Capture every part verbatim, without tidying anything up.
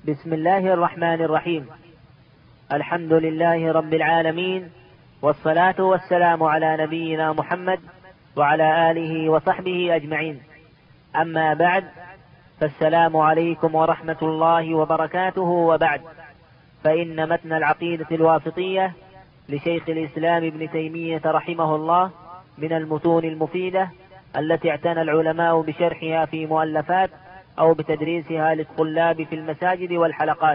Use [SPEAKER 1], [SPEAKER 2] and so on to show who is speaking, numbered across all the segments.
[SPEAKER 1] بسم الله الرحمن الرحيم. الحمد لله رب العالمين، والصلاة والسلام على نبينا محمد وعلى آله وصحبه أجمعين. أما بعد، فالسلام عليكم ورحمة الله وبركاته. وبعد، فإن متن العقيدة الواسطية لشيخ الإسلام ابن تيمية رحمه الله من المتون المفيدة التي اعتنى العلماء بشرحها في مؤلفات أو بتدريسها للطلاب في المساجد والحلقات.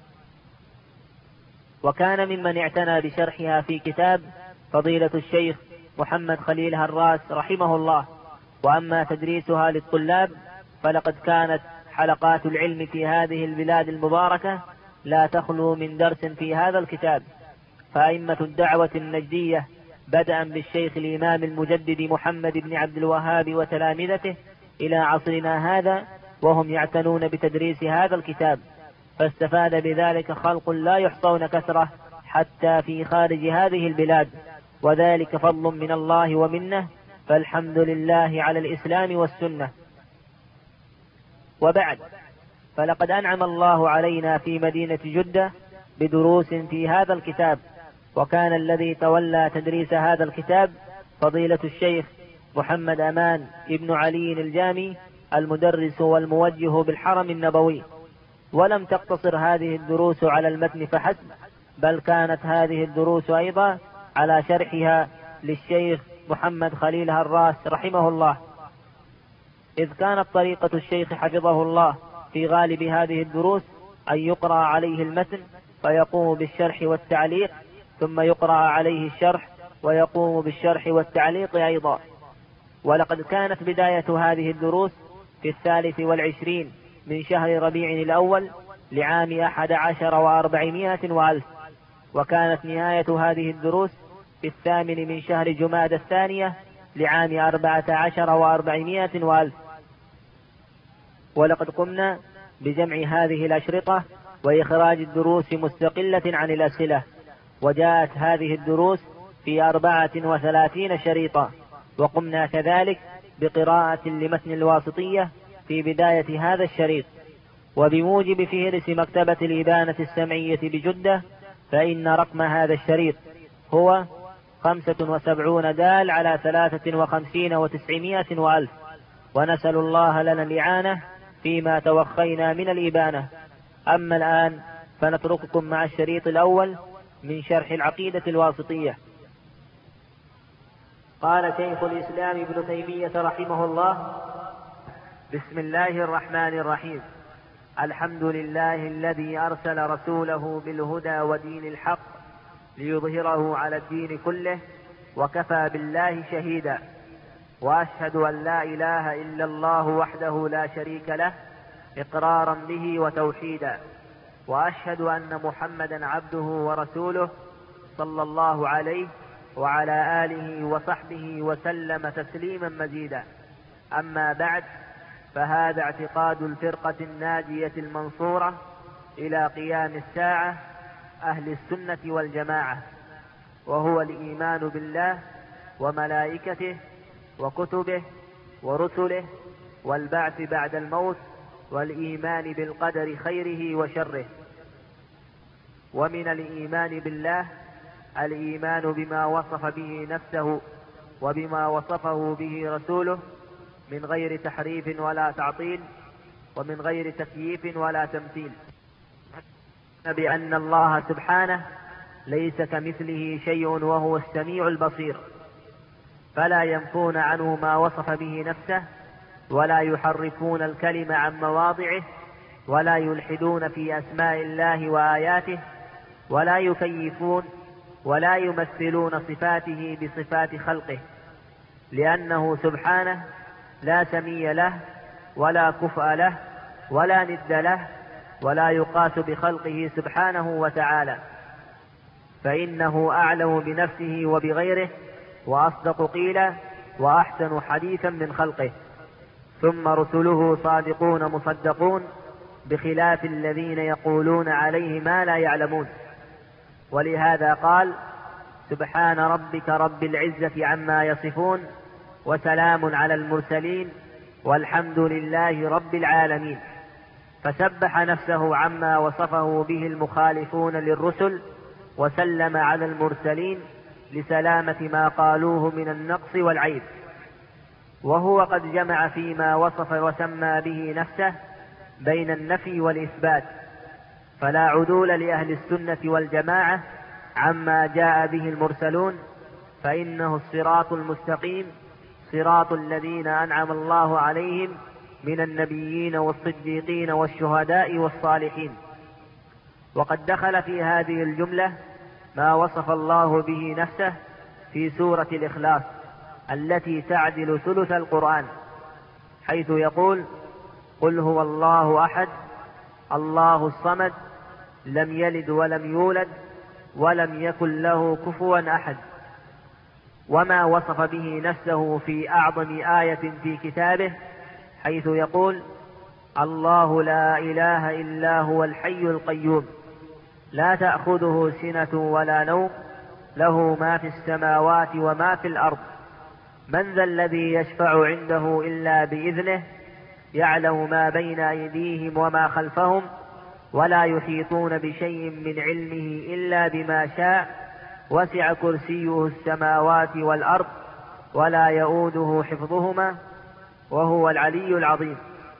[SPEAKER 1] وكان ممن اعتنى بشرحها في كتاب فضيلة الشيخ محمد خليل هراس رحمه الله. وأما تدريسها للطلاب فلقد كانت حلقات العلم في هذه البلاد المباركة لا تخلو من درس في هذا الكتاب. فأئمة الدعوة النجدية بدءا بالشيخ الإمام المجدد محمد بن عبد الوهاب وتلامذته إلى عصرنا هذا وهم يعتنون بتدريس هذا الكتاب، فاستفاد بذلك خلق لا يحصون كثرة حتى في خارج هذه البلاد، وذلك فضل من الله ومنه، فالحمد لله على الإسلام والسنة. وبعد، فلقد أنعم الله علينا في مدينة جدة بدروس في هذا الكتاب، وكان الذي تولى تدريس هذا الكتاب فضيلة الشيخ محمد أمان ابن علي الجامي المدرس والموجه بالحرم النبوي. ولم تقتصر هذه الدروس على المتن فحسب، بل كانت هذه الدروس أيضا على شرحها للشيخ محمد خليل هراس رحمه الله، إذ كانت طريقة الشيخ حفظه الله في غالب هذه الدروس أن يقرأ عليه المتن فيقوم بالشرح والتعليق، ثم يقرأ عليه الشرح ويقوم بالشرح والتعليق أيضا. ولقد كانت بداية هذه الدروس في الثالث والعشرين من شهر ربيع الأول لعام أحد عشر وأربعمائة وألف، وكانت نهاية هذه الدروس في الثامن من شهر جماد الثانية لعام أربعة عشر وأربعمائة وألف. ولقد قمنا بجمع هذه الأشرطة وإخراج الدروس مستقلة عن الأسئلة، وجاءت هذه الدروس في أربعة وثلاثين شريطا. وقمنا كذلك بقراءة لمتن الواسطية في بداية هذا الشريط. وبموجب فهرس مكتبة الإبانة السمعية بجدة، فإن رقم هذا الشريط هو خمسة وسبعون دال على ثلاثة وخمسين وتسعمائة وألف. ونسأل الله لنا الإعانة فيما توخينا من الإبانة. أما الآن فنترككم مع الشريط الأول من شرح العقيدة الواسطية. قال شيخ الإسلام ابن تيمية رحمه الله: بسم الله الرحمن الرحيم. الحمد لله الذي أرسل رسوله بالهدى ودين الحق ليظهره على الدين كله، وكفى بالله شهيدا. وأشهد أن لا إله إلا الله وحده لا شريك له إقرارا به وتوحيدا. وأشهد أن محمدا عبده ورسوله صلى الله عليه وعلى آله وصحبه وسلم تسليما مزيدا. أما بعد، فهذا اعتقاد الفرقة الناجية المنصورة إلى قيام الساعة أهل السنة والجماعة، وهو الإيمان بالله وملائكته وكتبه ورسله والبعث بعد الموت، والإيمان بالقدر خيره وشره. ومن الإيمان بالله الإيمان بما وصف به نفسه وبما وصفه به رسوله من غير تحريف ولا تعطيل، ومن غير تكييف ولا تمثيل، بأن الله سبحانه ليس كمثله شيء وهو السميع البصير، فلا ينفون عنه ما وصف به نفسه، ولا يحرفون الكلم عن مواضعه، ولا يلحدون في أسماء الله وآياته، ولا يكيفون ولا يمثلون صفاته بصفات خلقه، لأنه سبحانه لا سمي له ولا كفء له ولا ند له، ولا يقاس بخلقه سبحانه وتعالى، فإنه أعلم بنفسه وبغيره، وأصدق قيلا، وأحسن حديثا من خلقه. ثم رسله صادقون مصدقون، بخلاف الذين يقولون عليه ما لا يعلمون. ولهذا قال: سبحان ربك رب العزة عما يصفون، وسلام على المرسلين، والحمد لله رب العالمين. فسبح نفسه عما وصفه به المخالفون للرسل، وسلم على المرسلين لسلامة ما قالوه من النقص والعيب. وهو قد جمع فيما وصف وسمى به نفسه بين النفي والإثبات، فلا عدول لأهل السنة والجماعة عما جاء به المرسلون، فإنه الصراط المستقيم، صراط الذين أنعم الله عليهم من النبيين والصديقين والشهداء والصالحين. وقد دخل في هذه الجملة ما وصف الله به نفسه في سورة الإخلاص التي تعدل ثلث القرآن، حيث يقول: قل هو الله أحد الله الصمد لم يلد ولم يولد ولم يكن له كفوا أحد. وما وصف به نفسه في أعظم آية في كتابه، حيث يقول: الله لا إله إلا هو الحي القيوم لا تأخذه سنة ولا نوم له ما في السماوات وما في الأرض من ذا الذي يشفع عنده إلا بإذنه يعلم ما بين أيديهم وما خلفهم ولا يحيطون بشيء من علمه إلا بما شاء وسع كرسيه السماوات والأرض ولا يؤوده حفظهما وهو العلي العظيم.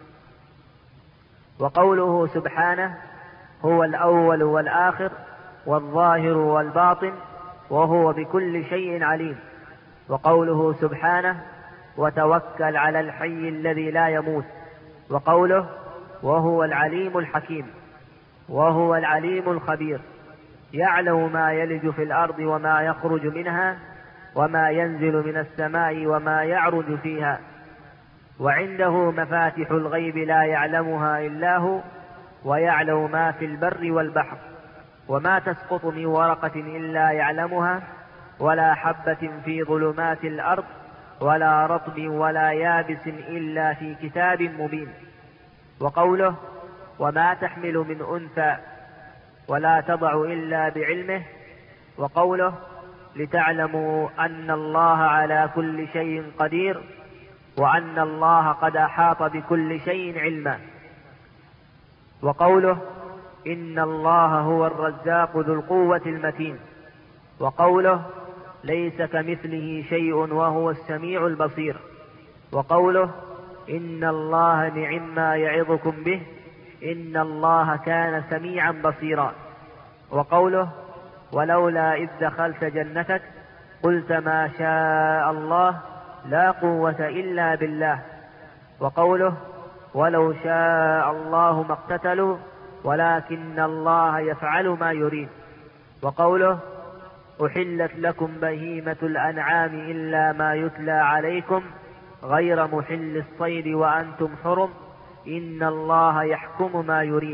[SPEAKER 1] وقوله سبحانه: هو الأول والآخر والظاهر والباطن وهو بكل شيء عليم. وقوله سبحانه: وتوكل على الحي الذي لا يموت. وقوله: وهو العليم الحكيم. وهو العليم الخبير، يعلم ما يلج في الأرض وما يخرج منها وما ينزل من السماء وما يعرج فيها، وعنده مفاتح الغيب لا يعلمها إلا هو، ويعلم ما في البر والبحر، وما تسقط من ورقة إلا يعلمها، ولا حبة في ظلمات الأرض ولا رطب ولا يابس إلا في كتاب مبين. وقوله: وما تحمل من أنثى ولا تضع إلا بعلمه. وقوله: لتعلموا أن الله على كل شيء قدير وأن الله قد أحاط بكل شيء علما. وقوله: إن الله هو الرزاق ذو القوة المتين. وقوله: ليس كمثله شيء وهو السميع البصير. وقوله: إن الله نعم ما يعظكم به إن الله كان سميعا بصيرا. وقوله: ولولا إذ دخلت جنتك قلت ما شاء الله لا قوة إلا بالله. وقوله: ولو شاء الله ما اقتتلوا ولكن الله يفعل ما يريد. وقوله: أحلت لكم بهيمة الأنعام إلا ما يتلى عليكم غير محل الصيد وأنتم حرم إن الله يحكم ما يريد.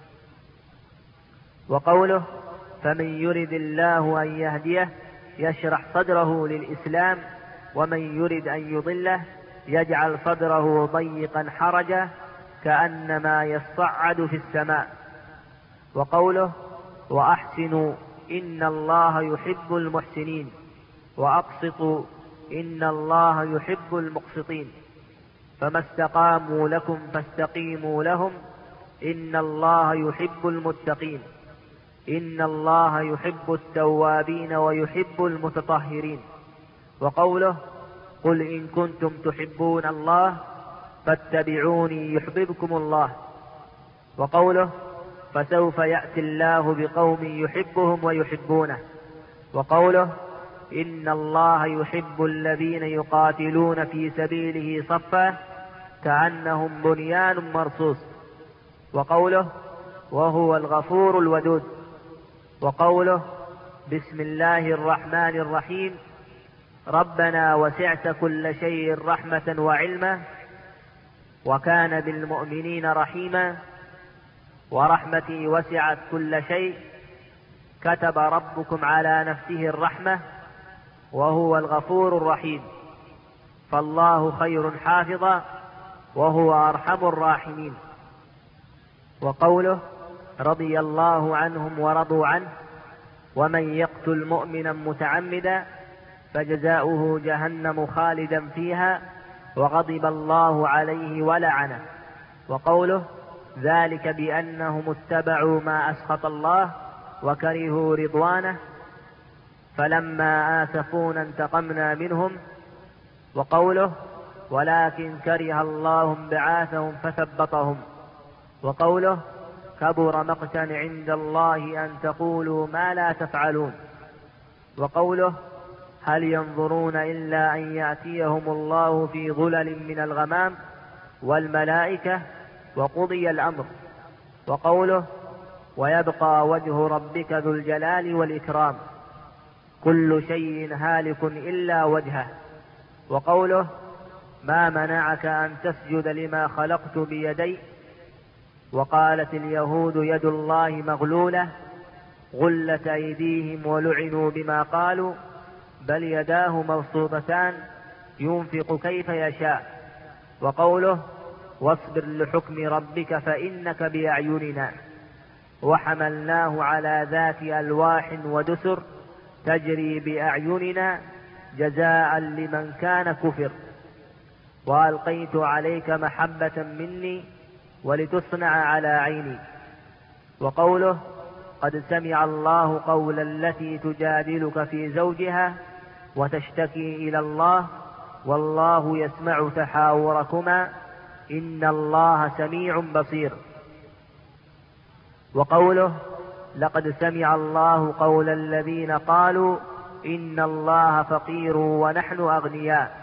[SPEAKER 1] وقوله: فمن يرد الله أن يهديه يشرح صدره للإسلام ومن يرد أن يضله يجعل صدره ضيقا حرجا كأنما يصعد في السماء. وقوله: وأحسنوا إن الله يحب المحسنين وأقسطوا إن الله يحب المقسطين فما استقاموا لكم فاستقيموا لهم إن الله يحب المتقين إن الله يحب التوابين ويحب المتطهرين. وقوله: قل إن كنتم تحبون الله فاتبعوني يحببكم الله. وقوله: فسوف يأتي الله بقوم يحبهم ويحبونه. وقوله: إن الله يحب الذين يقاتلون في سبيله صفا كأنهم بنيان مرصوص. وقوله: وهو الغفور الودود. وقوله: بسم الله الرحمن الرحيم ربنا وسعت كل شيء رحمة وعلما وكان بالمؤمنين رحيما ورحمتي وسعت كل شيء كتب ربكم على نفسه الرحمة وهو الغفور الرحيم فالله خير حافظا وهو أرحم الراحمين. وقوله: رضي الله عنهم ورضوا عنه ومن يقتل مؤمنا متعمدا فجزاؤه جهنم خالدا فيها وغضب الله عليه ولعنه. وقوله: ذلك بأنهم اتبعوا ما أسخط الله وكرهوا رضوانه فلما آسفونا انتقمنا منهم. وقوله ولكن كره الله انبعاثهم فثبطهم. وقوله كبر مقتا عند الله أن تقولوا ما لا تفعلون. وقوله هل ينظرون إلا أن يأتيهم الله في ظلل من الغمام والملائكة وقضي الأمر. وقوله ويبقى وجه ربك ذو الجلال والإكرام كل شيء هالك إلا وجهه. وقوله ما منعك أن تسجد لما خلقت بيدي. وقالت اليهود يد الله مغلولة غلت أيديهم ولعنوا بما قالوا بل يداه مبسوطتان ينفق كيف يشاء. وقوله واصبر لحكم ربك فإنك بأعيننا وحملناه على ذات ألواح ودسر تجري بأعيننا جزاء لمن كان كفر. وألقيت عليك محبة مني ولتصنع على عيني. وقوله قد سمع الله قول التي تجادلك في زوجها وتشتكي إلى الله والله يسمع تحاوركما إن الله سميع بصير. وقوله لقد سمع الله قول الذين قالوا إن الله فقير ونحن أغنياء.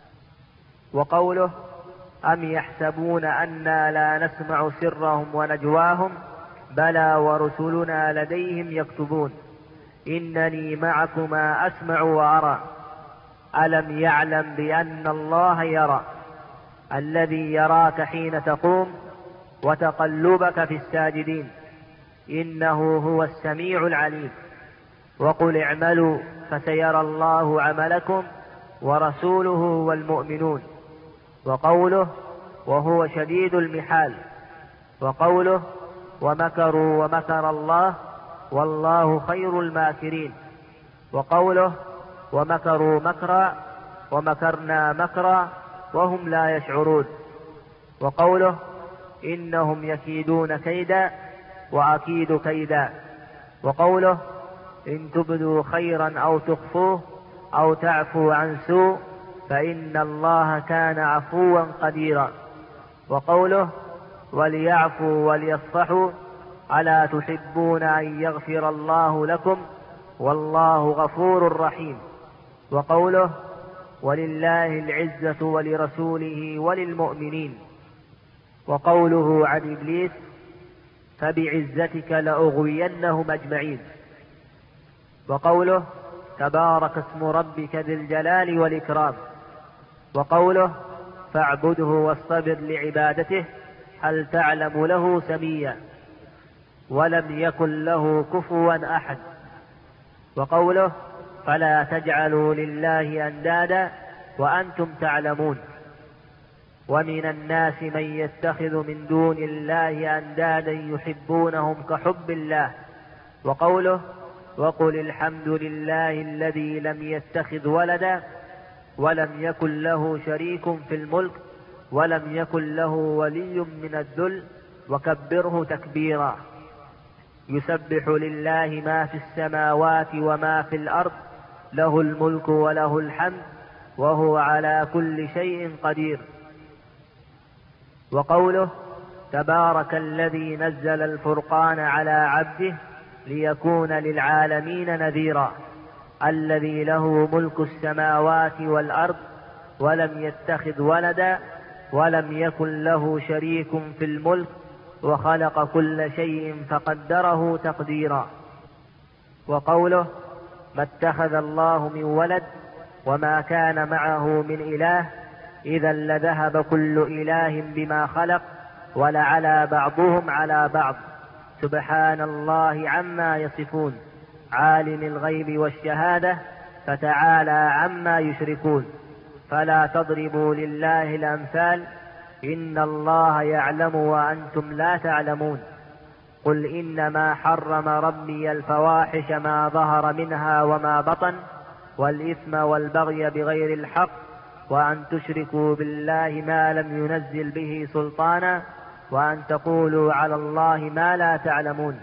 [SPEAKER 1] وقوله أم يحسبون أنا لا نسمع سرهم ونجواهم بلى ورسلنا لديهم يكتبون إنني معكما أسمع وأرى ألم يعلم بأن الله يرى الذي يراك حين تقوم وتقلبك في الساجدين إنه هو السميع العليم. وقل اعملوا فسيرى الله عملكم ورسوله والمؤمنون. وقوله وهو شديد المحال. وقوله ومكروا ومكر الله والله خير الماكرين. وقوله ومكروا مكرا ومكرنا مكرا وهم لا يشعرون. وقوله إنهم يكيدون كيدا وأكيد كيدا. وقوله إن تبدوا خيرا أو تخفوه أو تعفوا عن سوء فإن الله كان عفوا قديرا. وقوله وليعفوا وليصفحوا ألا تحبون أن يغفر الله لكم والله غفور رحيم. وقوله ولله العزة ولرسوله وللمؤمنين. وقوله عن إبليس فبعزتك لأغوينهم أجمعين. وقوله تبارك اسم ربك ذي الجلال والإكرام. وقوله فاعبده واصطبر لعبادته هل تعلم له سميا ولم يكن له كفوا أحد. وقوله فلا تجعلوا لله أندادا وأنتم تعلمون. ومن الناس من يتخذ من دون الله أندادا يحبونهم كحب الله. وقوله وقل الحمد لله الذي لم يتخذ ولدا ولم يكن له شريك في الملك ولم يكن له ولي من الذل وكبره تكبيرا. يسبح لله ما في السماوات وما في الأرض له الملك وله الحمد وهو على كل شيء قدير. وقوله تبارك الذي نزل الفرقان على عبده ليكون للعالمين نذيرا الذي له ملك السماوات والأرض ولم يتخذ ولدا ولم يكن له شريك في الملك وخلق كل شيء فقدره تقديرا. وقوله ما اتخذ الله من ولد وما كان معه من إله إذا لذهب كل إله بما خلق ولعلى بعضهم على بعض سبحان الله عما يصفون عالم الغيب والشهادة فتعالى عما يشركون. فلا تضربوا لله الأمثال إن الله يعلم وأنتم لا تعلمون. قل إنما حرم ربي الفواحش ما ظهر منها وما بطن والإثم والبغي بغير الحق وأن تشركوا بالله ما لم ينزل به سلطانا وأن تقولوا على الله ما لا تعلمون.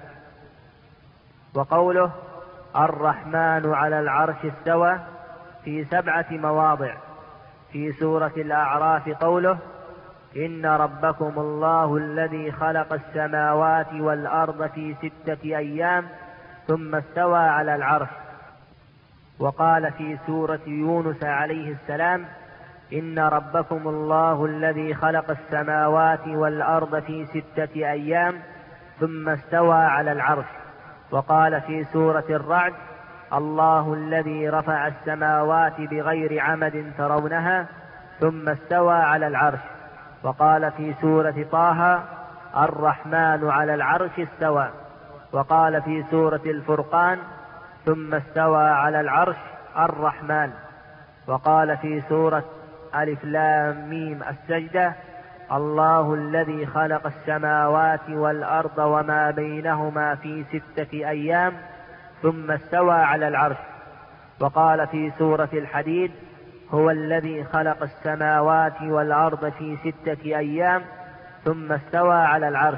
[SPEAKER 1] وقوله الرحمن على العرش استوى في سبعة مواضع. في سورة الأعراف قوله إن ربكم الله الذي خلق السماوات والأرض في ستة أيام ثم استوى على العرش. وقال في سورة يونس عليه السلام إن ربكم الله الذي خلق السماوات والأرض في ستة أيام ثم استوى على العرش. وقال في سورة الرعد الله الذي رفع السماوات بغير عمد ترونها ثم استوى على العرش. وقال في سورة طه الرحمن على العرش استوى. وقال في سورة الفرقان ثم استوى على العرش الرحمن. وقال في سورة ألف لام ميم السجدة الله الذي خلق السماوات والأرض وما بينهما في ستة أيام ثم استوى على العرش. وقال في سورة الحديد هو الذي خلق السماوات والأرض في ستة أيام ثم استوى على العرش.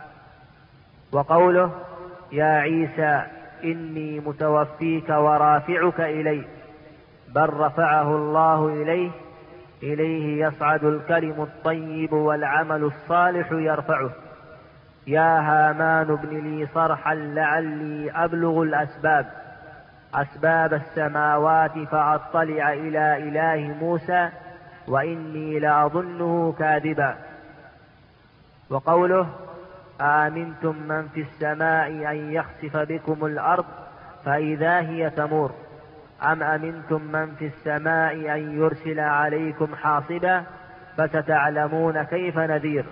[SPEAKER 1] وقوله يا عيسى إني متوفيك ورافعك إلي بل رفعه الله إليه إليه يصعد الكلم الطيب والعمل الصالح يرفعه. يا هامان ابن لي صرحا لعلي أبلغ الأسباب أسباب السماوات فأطلع إلى إله موسى وإني لأظنه كاذبا. وقوله آمنتم من في السماء أن يخسف بكم الأرض فإذا هي تمور أم أمنتم من في السماء أن يرسل عليكم حاصبا فستعلمون كيف نذير.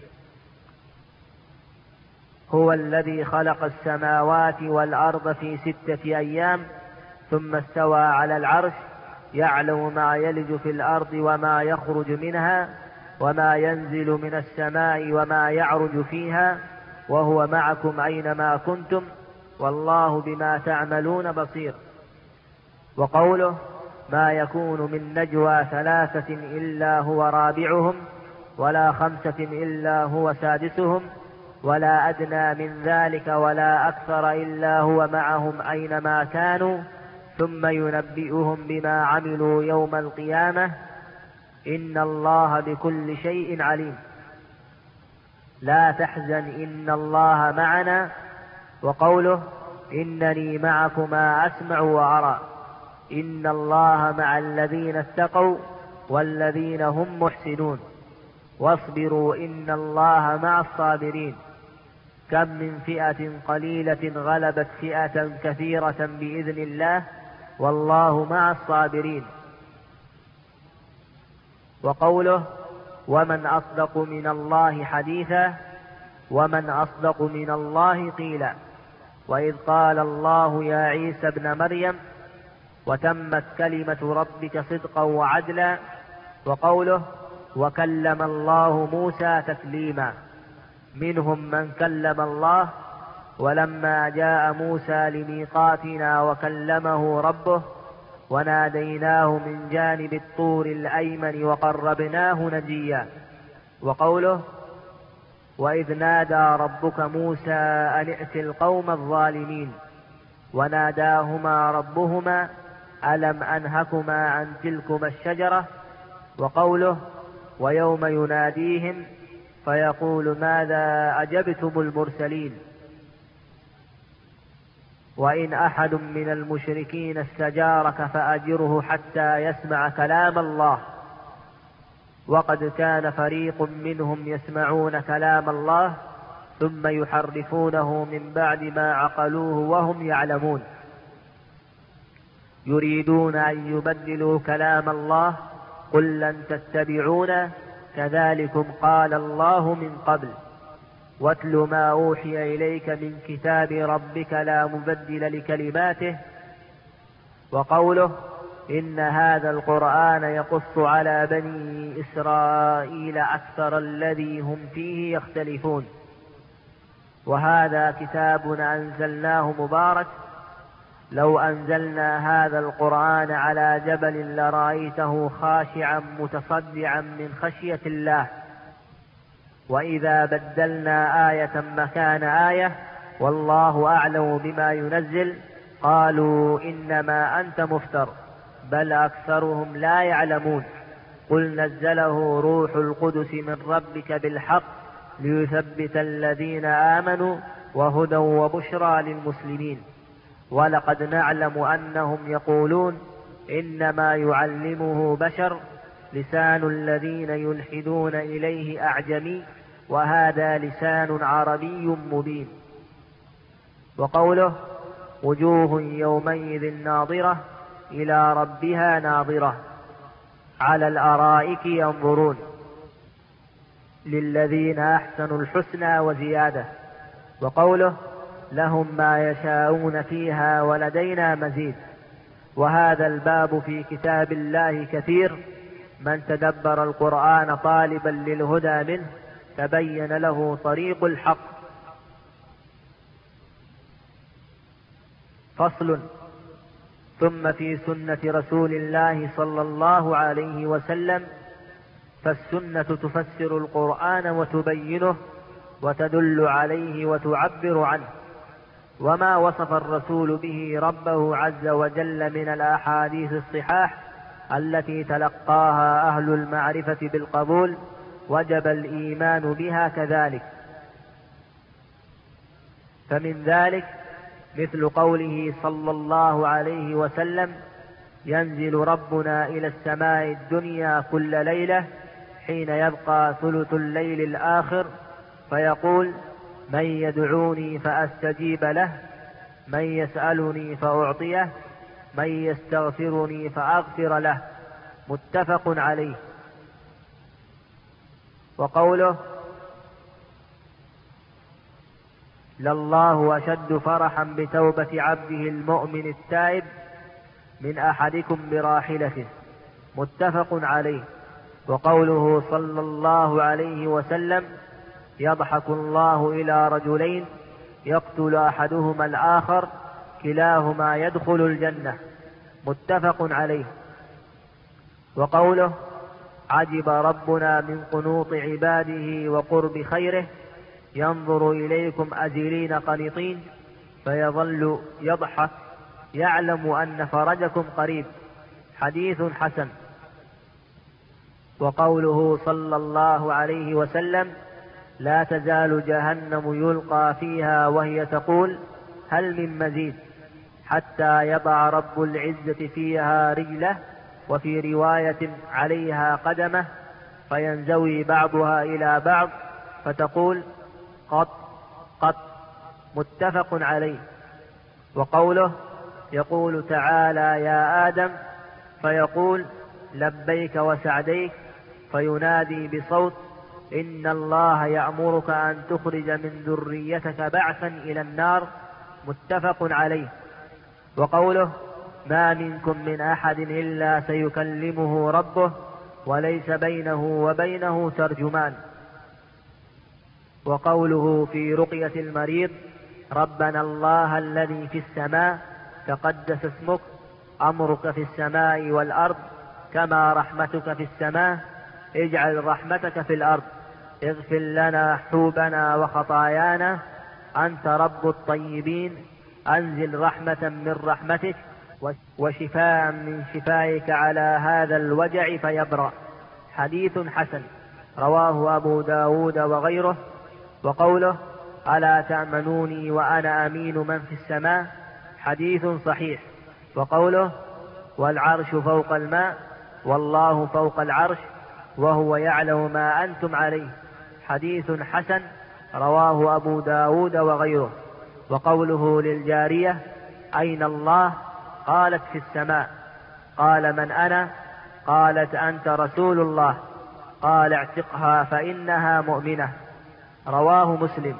[SPEAKER 1] هو الذي خلق السماوات والأرض في ستة أيام ثم استوى على العرش يعلم ما يلج في الأرض وما يخرج منها وما ينزل من السماء وما يعرج فيها وهو معكم أينما كنتم والله بما تعملون بصير. وقوله ما يكون من نجوى ثلاثة إلا هو رابعهم ولا خمسة إلا هو سادسهم ولا أدنى من ذلك ولا أكثر إلا هو معهم أينما كانوا ثم ينبئهم بما عملوا يوم القيامة إن الله بكل شيء عليم. لا تحزن إن الله معنا. وقوله إنني معكما أسمع وأرى إن الله مع الذين اتقوا والذين هم محسنون واصبروا إن الله مع الصابرين. كم من فئة قليلة غلبت فئة كثيرة بإذن الله والله مع الصابرين. وقوله ومن أصدق من الله حديثا ومن أصدق من الله قيلا. وإذ قال الله يا عيسى ابن مريم وتمت كلمة ربك صدقا وعدلا. وقوله وكلم الله موسى تكليما. منهم من كلم الله ولما جاء موسى لميقاتنا وكلمه ربه وناديناه من جانب الطور الأيمن وقربناه نجيا. وقوله وإذ نادى ربك موسى أن ائت القوم الظالمين وناداهما ربهما ألم أنهكما عن تلكما الشجرة. وقوله ويوم يناديهم فيقول ماذا أجبتم المرسلين. وإن أحد من المشركين استجارك فأجره حتى يسمع كلام الله. وقد كان فريق منهم يسمعون كلام الله ثم يحرفونه من بعد ما عقلوه وهم يعلمون يريدون أن يبدلوا كلام الله قل لن تتبعونا كذلكم قال الله من قبل واتل ما أوحي إليك من كتاب ربك لا مبدل لكلماته. وقوله إن هذا القرآن يقص على بني إسرائيل أكثر الذي هم فيه يختلفون. وهذا كتاب أنزلناه مبارك لو أنزلنا هذا القرآن على جبل لرأيته خاشعا متصدعا من خشية الله وإذا بدلنا آية مكان آية والله أعلم بما ينزل قالوا إنما أنت مفتر بل أكثرهم لا يعلمون قل نزله روح القدس من ربك بالحق ليثبت الذين آمنوا وهدى وبشرى للمسلمين ولقد نعلم أنهم يقولون إنما يعلمه بشر لسان الذين يلحدون إليه أعجمي وهذا لسان عربي مبين. وقوله وجوه يومئذ ناظرة إلى ربها ناظرة على الأرائك ينظرون للذين أحسنوا الحسنى وزيادة. وقوله لهم ما يشاءون فيها ولدينا مزيد. وهذا الباب في كتاب الله كثير من تدبر القرآن طالبا للهدى منه تبين له طريق الحق. فصل. ثم في سنة رسول الله صلى الله عليه وسلم فالسنة تفسر القرآن وتبينه وتدل عليه وتعبر عنه وما وصف الرسول به ربه عز وجل من الأحاديث الصحاح التي تلقاها أهل المعرفة بالقبول وجب الإيمان بها كذلك. فمن ذلك مثل قوله صلى الله عليه وسلم ينزل ربنا إلى السماء الدنيا كل ليلة حين يبقى ثلث الليل الآخر فيقول من يدعوني فأستجيب له من يسألني فأعطيه من يستغفرني فأغفر له متفق عليه. وقوله لله أشد فرحا بتوبة عبده المؤمن التائب من أحدكم براحلته متفق عليه. وقوله صلى الله عليه وسلم يضحك الله إلى رجلين يقتل أحدهما الآخر كلاهما يدخل الجنة متفق عليه. وقوله عجب ربنا من قنوط عباده وقرب خيره ينظر إليكم أزلين قنطين فيظل يضحك يعلم أن فرجكم قريب حديث حسن. وقوله صلى الله عليه وسلم لا تزال جهنم يلقى فيها وهي تقول هل من مزيد حتى يضع رب العزة فيها رجله وفي رواية عليها قدمه فينزوي بعضها إلى بعض فتقول قط قط متفق عليه. وقوله يقول تعالى يا آدم فيقول لبيك وسعديك فينادي بصوت إن الله يأمرك أن تخرج من ذريتك بعثا إلى النار متفق عليه. وقوله ما منكم من أحد إلا سيكلمه ربه وليس بينه وبينه ترجمان. وقوله في رقية المريض ربنا الله الذي في السماء تقدس اسمك أمرك في السماء والأرض كما رحمتك في السماء اجعل رحمتك في الأرض اغفر لنا حوبنا وخطايانا أنت رب الطيبين أنزل رحمة من رحمتك وشفاء من شفائك على هذا الوجع فيبرأ حديث حسن رواه أبو داود وغيره. وقوله ألا تأمنوني وأنا أمين من في السماء حديث صحيح. وقوله والعرش فوق الماء والله فوق العرش وهو يعلم ما أنتم عليه حديث حسن رواه أبو داود وغيره. وقوله للجارية أين الله قالت في السماء قال من أنا قالت أنت رسول الله قال اعتقها فإنها مؤمنة رواه مسلم.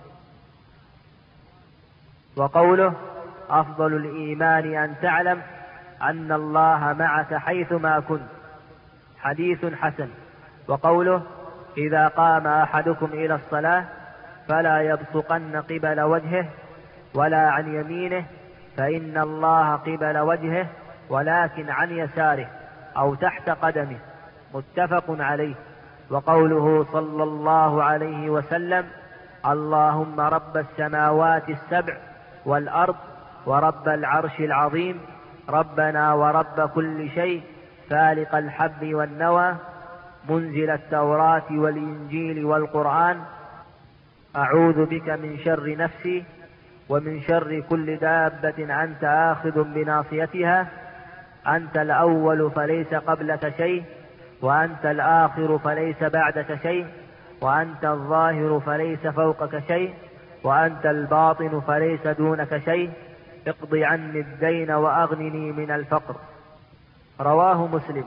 [SPEAKER 1] وقوله أفضل الإيمان أن تعلم أن الله معك حيثما كنت حديث حسن. وقوله إذا قام أحدكم إلى الصلاة فلا يبصقن قبل وجهه ولا عن يمينه فإن الله قبل وجهه ولكن عن يساره أو تحت قدمه متفق عليه. وقوله صلى الله عليه وسلم: اللهم رب السماوات السبع والأرض ورب العرش العظيم، ربنا ورب كل شيء، فالق الحب والنوى، منزل التوراة والإنجيل والقرآن، أعوذ بك من شر نفسي ومن شر كل دابة أنت آخذ بناصيتها، أنت الأول فليس قبلك شيء، وأنت الآخر فليس بعدك شيء، وأنت الظاهر فليس فوقك شيء، وأنت الباطن فليس دونك شيء، اقض عني الدين وأغنني من الفقر. رواه مسلم.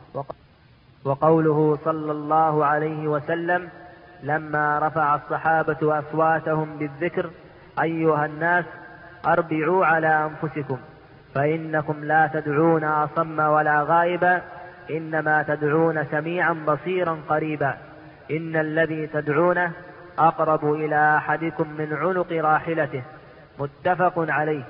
[SPEAKER 1] وقوله صلى الله عليه وسلم لما رفع الصحابة أصواتهم بالذكر: أيها الناس أربعوا على أنفسكم، فإنكم لا تدعون أصم ولا غائبا، إنما تدعون سميعا بصيرا قريبا، إن الذي تدعونه أقرب إلى أحدكم من عنق راحلته. متفق عليه.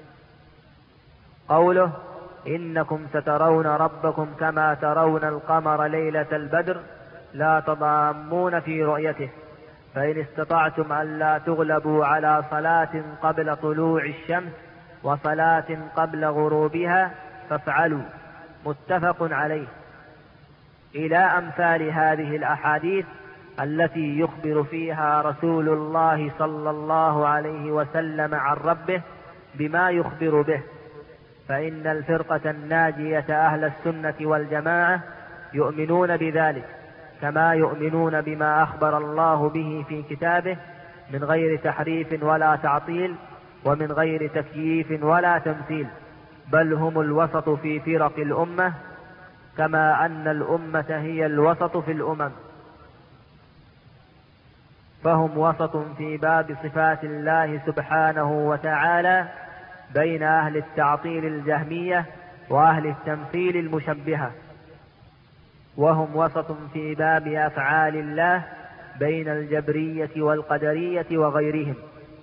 [SPEAKER 1] قوله: إنكم سترون ربكم كما ترون القمر ليلة البدر لا تضامون في رؤيته، فإن استطعتم ألا تغلبوا على صلاة قبل طلوع الشمس وصلاة قبل غروبها فافعلوا. متفق عليه. إلى أمثال هذه الأحاديث التي يخبر فيها رسول الله صلى الله عليه وسلم عن ربه بما يخبر به، فإن الفرقة الناجية أهل السنة والجماعة يؤمنون بذلك كما يؤمنون بما أخبر الله به في كتابه من غير تحريف ولا تعطيل، ومن غير تكييف ولا تمثيل، بل هم الوسط في فرق الأمة، كما أن الأمة هي الوسط في الأمم، فهم وسط في باب صفات الله سبحانه وتعالى بين أهل التعطيل الجهمية وأهل التمثيل المشبهة، وهم وسط في باب أفعال الله بين الجبرية والقدرية وغيرهم،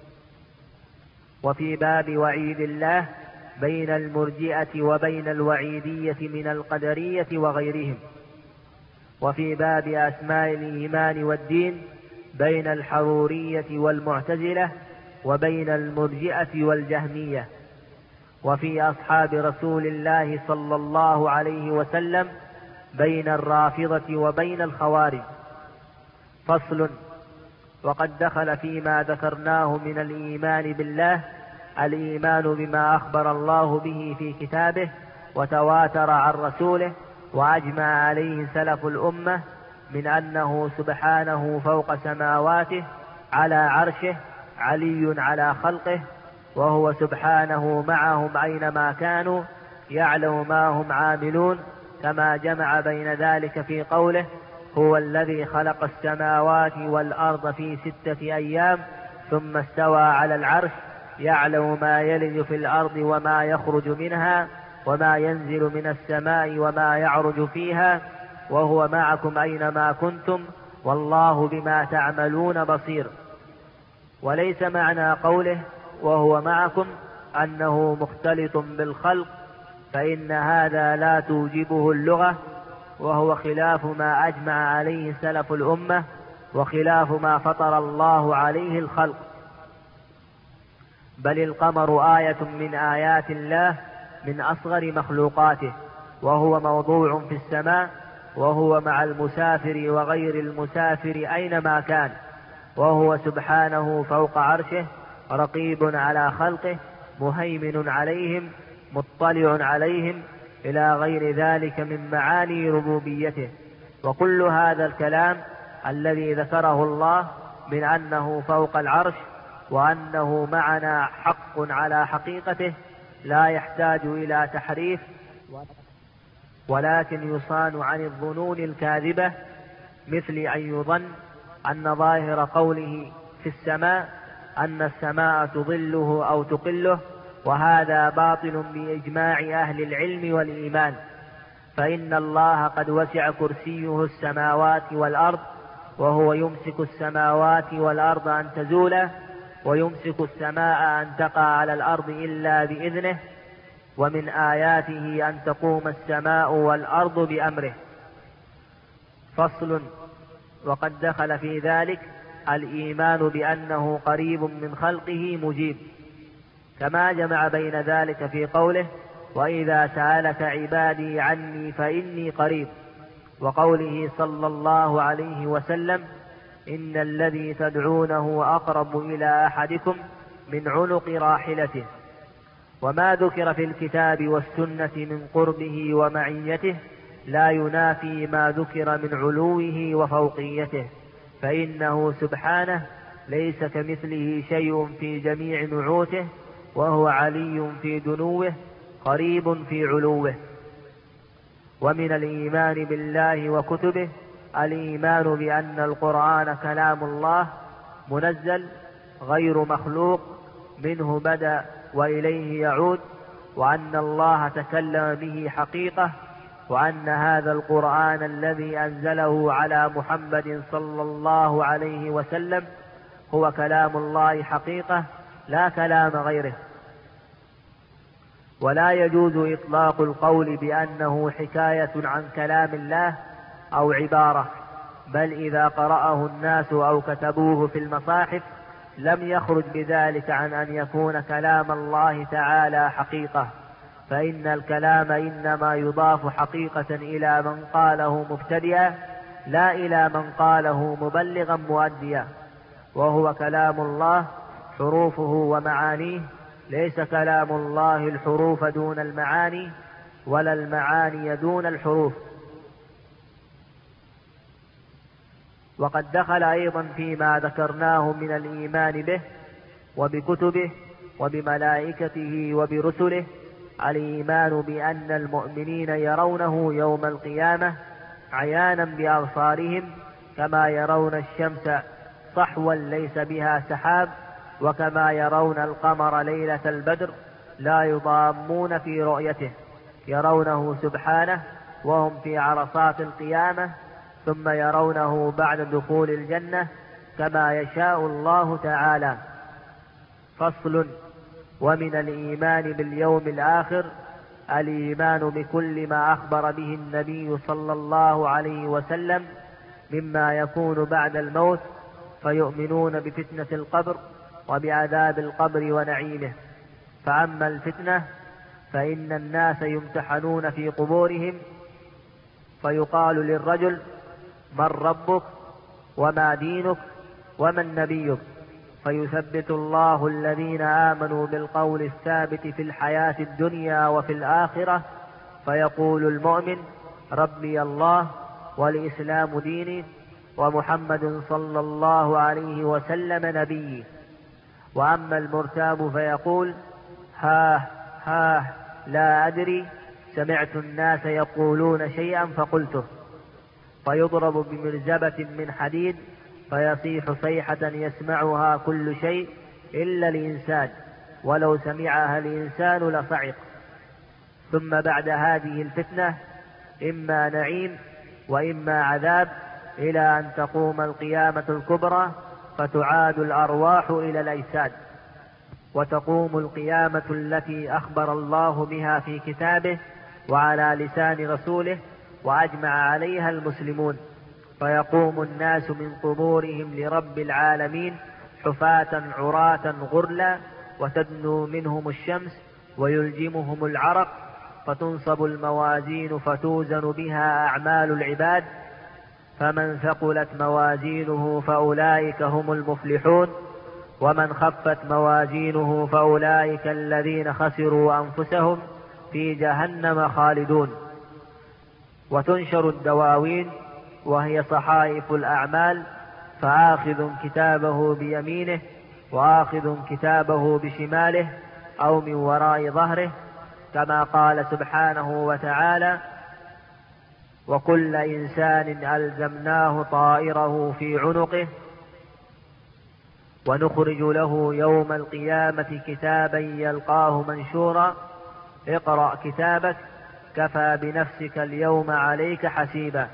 [SPEAKER 1] وفي باب وعيد الله بين المرجئة وبين الوعيدية من القدرية وغيرهم، وفي باب أسماء الإيمان والدين بين الحرورية والمعتزلة وبين المرجئة والجهمية، وفي أصحاب رسول الله صلى الله عليه وسلم بين الرافضة وبين الخوارج. فصل. وقد دخل فيما ذكرناه من الإيمان بالله الإيمان بما أخبر الله به في كتابه وتواتر عن رسوله وأجمع عليه سلف الأمة من أنه سبحانه فوق سماواته على عرشه علي على خلقه، وهو سبحانه معهم أينما كانوا يعلم ما هم عاملون، كما جمع بين ذلك في قوله: هو الذي خلق السماوات والأرض في ستة أيام ثم استوى على العرش يعلم ما يلج في الأرض وما يخرج منها وما ينزل من السماء وما يعرج فيها، وهو معكم أينما كنتم والله بما تعملون بصير. وليس معنى قوله وهو معكم أنه مختلط بالخلق، فإن هذا لا توجبه اللغة، وهو خلاف ما أجمع عليه سلف الأمة وخلاف ما فطر الله عليه الخلق. بل القمر آية من آيات الله من أصغر مخلوقاته، وهو موضوع في السماء، وهو مع المسافر وغير المسافر أينما كان، وهو سبحانه فوق عرشه رقيب على خلقه مهيمن عليهم مطلع عليهم إلى غير ذلك من معاني ربوبيته. وكل هذا الكلام الذي ذكره الله من أنه فوق العرش وأنه معنا حق على حقيقته لا يحتاج إلى تحريف، ولكن يصان عن الظنون الكاذبة، مثل أن يظن أن ظاهر قوله في السماء أن السماء تظله أو تقله، وهذا باطل بإجماع أهل العلم والإيمان، فإن الله قد وسع كرسيه السماوات والأرض، وهو يمسك السماوات والأرض أن تزولا، ويمسك السماء أن تقع على الأرض إلا بإذنه، ومن آياته أن تقوم السماء والأرض بأمره. فصل. وقد دخل في ذلك الإيمان بأنه قريب من خلقه مجيب، كما جمع بين ذلك في قوله: وإذا سألك عبادي عني فإني قريب، وقوله صلى الله عليه وسلم: إن الذي تدعونه أقرب إلى أحدكم من عنق راحلته. وما ذكر في الكتاب والسنة من قربه ومعيته لا ينافي ما ذكر من علوه وفوقيته، فإنه سبحانه ليس كمثله شيء في جميع نعوته، وهو علي في دنوه قريب في علوه. ومن الإيمان بالله وكتبه الإيمان بأن القرآن كلام الله منزل غير مخلوق، منه بدأ وإليه يعود، وأن الله تكلم به حقيقة، وأن هذا القرآن الذي أنزله على محمد صلى الله عليه وسلم هو كلام الله حقيقة لا كلام غيره. ولا يجوز إطلاق القول بأنه حكاية عن كلام الله أو عبارة، بل إذا قرأه الناس أو كتبوه في المصاحف لم يخرج بذلك عن أن يكون كلام الله تعالى حقيقة، فإن الكلام إنما يضاف حقيقة إلى من قاله مبتدئا لا إلى من قاله مبلغا مؤديا. وهو كلام الله حروفه ومعانيه، ليس كلام الله الحروف دون المعاني ولا المعاني دون الحروف. وقد دخل أيضا فيما ذكرناه من الإيمان به وبكتبه وبملائكته وبرسله الإيمان بأن المؤمنين يرونه يوم القيامة عيانا بأبصارهم، كما يرون الشمس صحوا ليس بها سحاب، وكما يرون القمر ليلة البدر لا يضامون في رؤيته، يرونه سبحانه وهم في عرصات القيامة، ثم يرونه بعد دخول الجنة كما يشاء الله تعالى. فصل. ومن الإيمان باليوم الآخر الإيمان بكل ما أخبر به النبي صلى الله عليه وسلم مما يكون بعد الموت، فيؤمنون بفتنة القبر وبعذاب القبر ونعيمه. فأما الفتنة فإن الناس يمتحنون في قبورهم، فيقال للرجل: من ربك وما دينك ومن نبيك؟ فيثبت الله الذين آمنوا بالقول الثابت في الحياة الدنيا وفي الآخرة، فيقول المؤمن: ربي الله والإسلام ديني ومحمد صلى الله عليه وسلم نبيي. وأما المرتاب فيقول: ها ها لا أدري، سمعت الناس يقولون شيئا فقلته. فيضرب بمرزبة من حديد فيصيح صيحة يسمعها كل شيء إلا الإنسان، ولو سمعها الإنسان لصعق. ثم بعد هذه الفتنة إما نعيم وإما عذاب، إلى أن تقوم القيامة الكبرى فتعاد الأرواح إلى الأجساد، وتقوم القيامة التي أخبر الله بها في كتابه وعلى لسان رسوله وأجمع عليها المسلمون، فيقوم الناس من قبورهم لرب العالمين حفاة عراة غرلا، وتدنو منهم الشمس ويلجمهم العرق، فتنصب الموازين فتوزن بها أعمال العباد، فمن ثقلت موازينه فأولئك هم المفلحون، ومن خفت موازينه فأولئك الذين خسروا أنفسهم في جهنم خالدون. وتنشر الدواوين وهي صحائف الأعمال، فآخذ كتابه بيمينه وآخذ كتابه بشماله أو من وراء ظهره، كما قال سبحانه وتعالى: وكل إنسان ألزمناه طائره في عنقه ونخرج له يوم القيامة كتابا يلقاه منشورا اقرأ كتابك كفى بنفسك اليوم عليك حسيبا.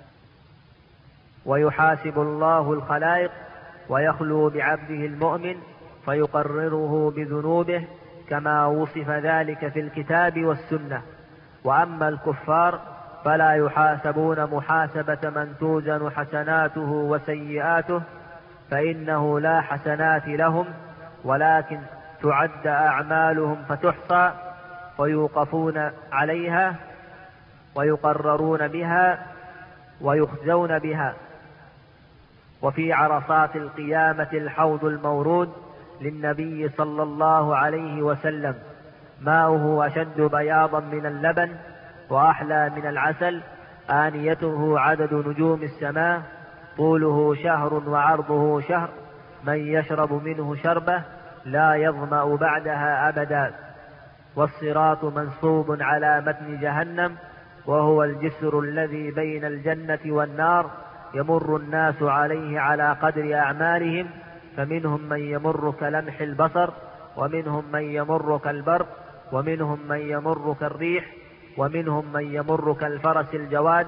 [SPEAKER 1] ويحاسب الله الخلائق ويخلو بعبده المؤمن فيقرره بذنوبه، كما وصف ذلك في الكتاب والسنة. وأما الكفار فلا يحاسبون محاسبة من توزن حسناته وسيئاته، فإنه لا حسنات لهم، ولكن تعد أعمالهم فتحصى ويوقفون عليها ويقررون بها ويخزون بها. وفي عرصات القيامة الحوض المورود للنبي صلى الله عليه وسلم، ماؤه أشد بياضا من اللبن وأحلى من العسل، آنيته عدد نجوم السماء، طوله شهر وعرضه شهر، من يشرب منه شربة لا يظمأ بعدها أبدا. والصراط منصوب على متن جهنم، وهو الجسر الذي بين الجنة والنار، يمر الناس عليه على قدر أعمالهم، فمنهم من يمر كلمح البصر، ومنهم من يمر كالبرق، ومنهم من يمر كالريح، ومنهم من يمر كالفرس الجواد،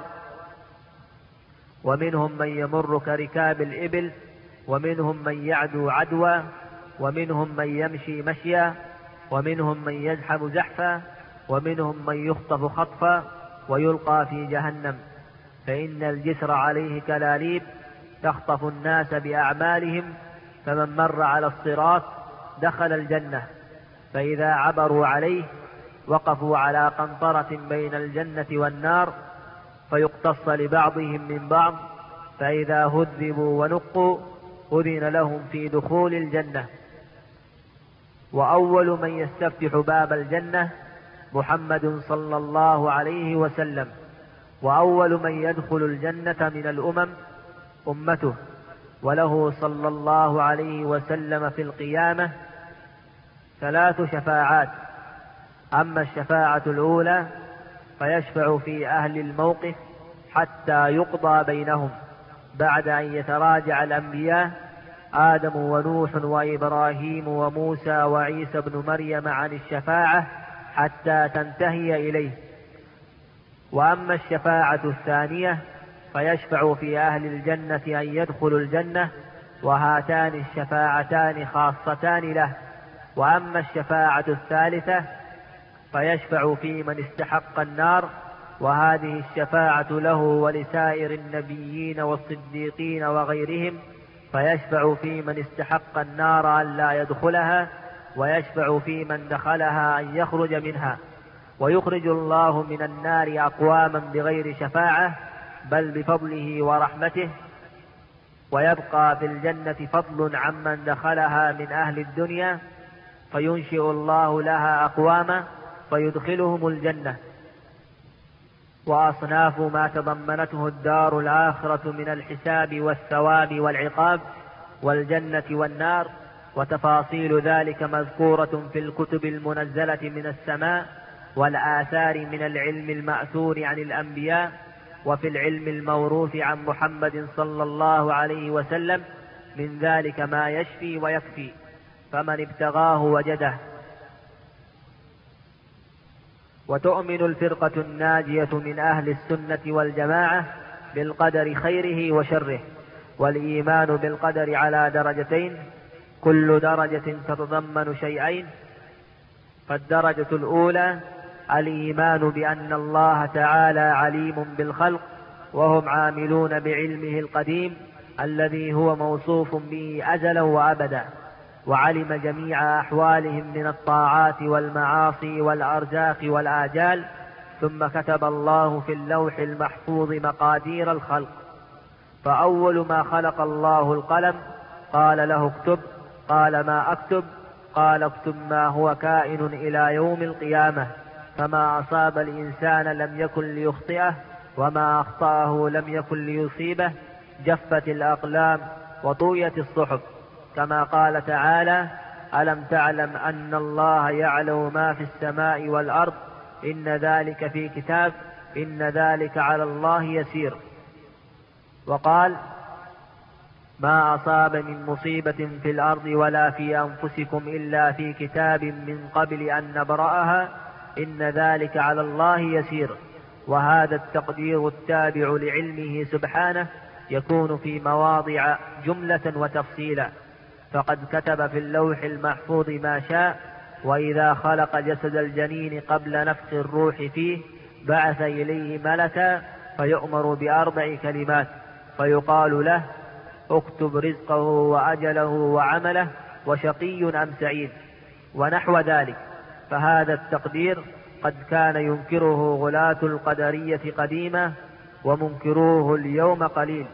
[SPEAKER 1] ومنهم من يمر كركاب الإبل، ومنهم من يعدو عدوى، ومنهم من يمشي مشيا، ومنهم من يزحف زحفا، ومنهم من يخطف خطفا ويلقى في جهنم. فإن الجسر عليه كلاليب تخطف الناس بأعمالهم، فمن مر على الصراط دخل الجنة، فإذا عبروا عليه وقفوا على قنطرة بين الجنة والنار، فيقتص لبعضهم من بعض، فإذا هذبوا ونقوا أذن لهم في دخول الجنة. وأول من يستفتح باب الجنة محمد صلى الله عليه وسلم، وأول من يدخل الجنة من الأمم أمته، وله صلى الله عليه وسلم في القيامة ثلاث شفاعات. أما الشفاعة الأولى فيشفع في أهل الموقف حتى يقضى بينهم، بعد أن يتراجع الأنبياء آدم ونوح وإبراهيم وموسى وعيسى بن مريم عن الشفاعة حتى تنتهي إليه. وأما الشفاعة الثانية فيشفع في أهل الجنة أن يدخلوا الجنة، وهاتان الشفاعتان خاصتان له. وأما الشفاعة الثالثة فيشفع في من استحق النار، وهذه الشفاعة له ولسائر النبيين والصديقين وغيرهم، فيشفع في من استحق النار أن لا يدخلها، ويشفع في من دخلها أن يخرج منها. ويخرج الله من النار أقواما بغير شفاعة بل بفضله ورحمته، ويبقى في الجنة فضل عمن دخلها من أهل الدنيا، فينشئ الله لها أقواما فيدخلهم الجنة. وأصناف ما تضمنته الدار الآخرة من الحساب والثواب والعقاب والجنة والنار، وتفاصيل ذلك مذكورة في الكتب المنزلة من السماء والآثار من العلم المأثور عن الأنبياء، وفي العلم الموروث عن محمد صلى الله عليه وسلم، من ذلك ما يشفي ويكفي، فمن ابتغاه وجده. وتؤمن الفرقة الناجية من أهل السنة والجماعة بالقدر خيره وشره. والإيمان بالقدر على درجتين، كل درجة تتضمن شيئين. فالدرجة الأولى الإيمان بأن الله تعالى عليم بالخلق، وهم عاملون بعلمه القديم الذي هو موصوف به أزلا وأبدا، وعلم جميع أحوالهم من الطاعات والمعاصي والأرزاق والآجال، ثم كتب الله في اللوح المحفوظ مقادير الخلق. فأول ما خلق الله القلم قال له اكتب، قال ما أكتب؟ قال اكتب ما هو كائن إلى يوم القيامة، فما أصاب الإنسان لم يكن ليخطئه، وما أخطأه لم يكن ليصيبه. جفت الأقلام وطويت الصحف، كما قال تعالى: ألم تعلم أن الله يعلم ما في السماء والأرض، إن ذلك في كتاب، إن ذلك على الله يسير. وقال: ما أصاب من مصيبة في الأرض ولا في أنفسكم إلا في كتاب من قبل أن نبرأها، إن ذلك على الله يسير. وهذا التقدير التابع لعلمه سبحانه يكون في مواضع جملة وتفصيلا، فقد كتب في اللوح المحفوظ ما شاء. وإذا خلق جسد الجنين قبل نفخ الروح فيه بعث إليه ملكا فيؤمر بأربع كلمات فيقال له اكتب رزقه وأجله وعمله وشقي أم سعيد ونحو ذلك. فهذا التقدير قد كان ينكره غلاة القدرية قديما ومنكروه اليوم قليل.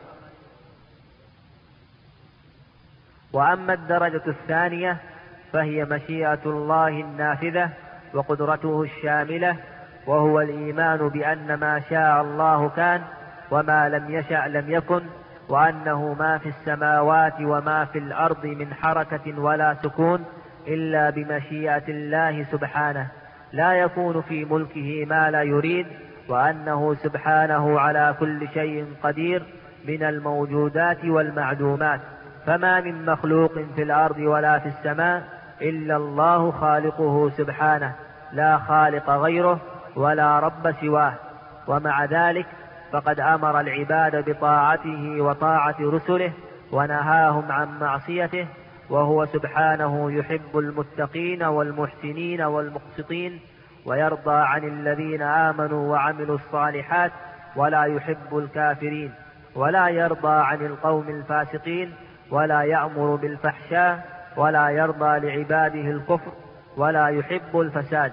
[SPEAKER 1] وأما الدرجة الثانية فهي مشيئة الله النافذة وقدرته الشاملة، وهو الإيمان بأن ما شاء الله كان وما لم يشأ لم يكن، وأنه ما في السماوات وما في الأرض من حركة ولا سكون إلا بمشيئة الله سبحانه، لا يكون في ملكه ما لا يريد، وأنه سبحانه على كل شيء قدير من الموجودات والمعدومات، فما من مخلوق في الأرض ولا في السماء إلا الله خالقه سبحانه، لا خالق غيره ولا رب سواه. ومع ذلك فقد أمر العباد بطاعته وطاعة رسله ونهاهم عن معصيته، وهو سبحانه يحب المتقين والمحسنين والمقسطين، ويرضى عن الذين آمنوا وعملوا الصالحات ولا يحب الكافرين، ولا يرضى عن القوم الفاسقين، ولا يأمر بالفحشاء، ولا يرضى لعباده الكفر، ولا يحب الفساد.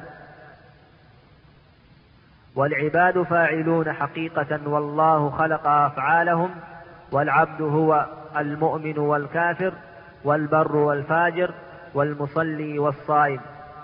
[SPEAKER 1] والعباد فاعلون حقيقة، والله خلق أفعالهم، والعبد هو المؤمن والكافر والبر والفاجر والمصلي والصائم.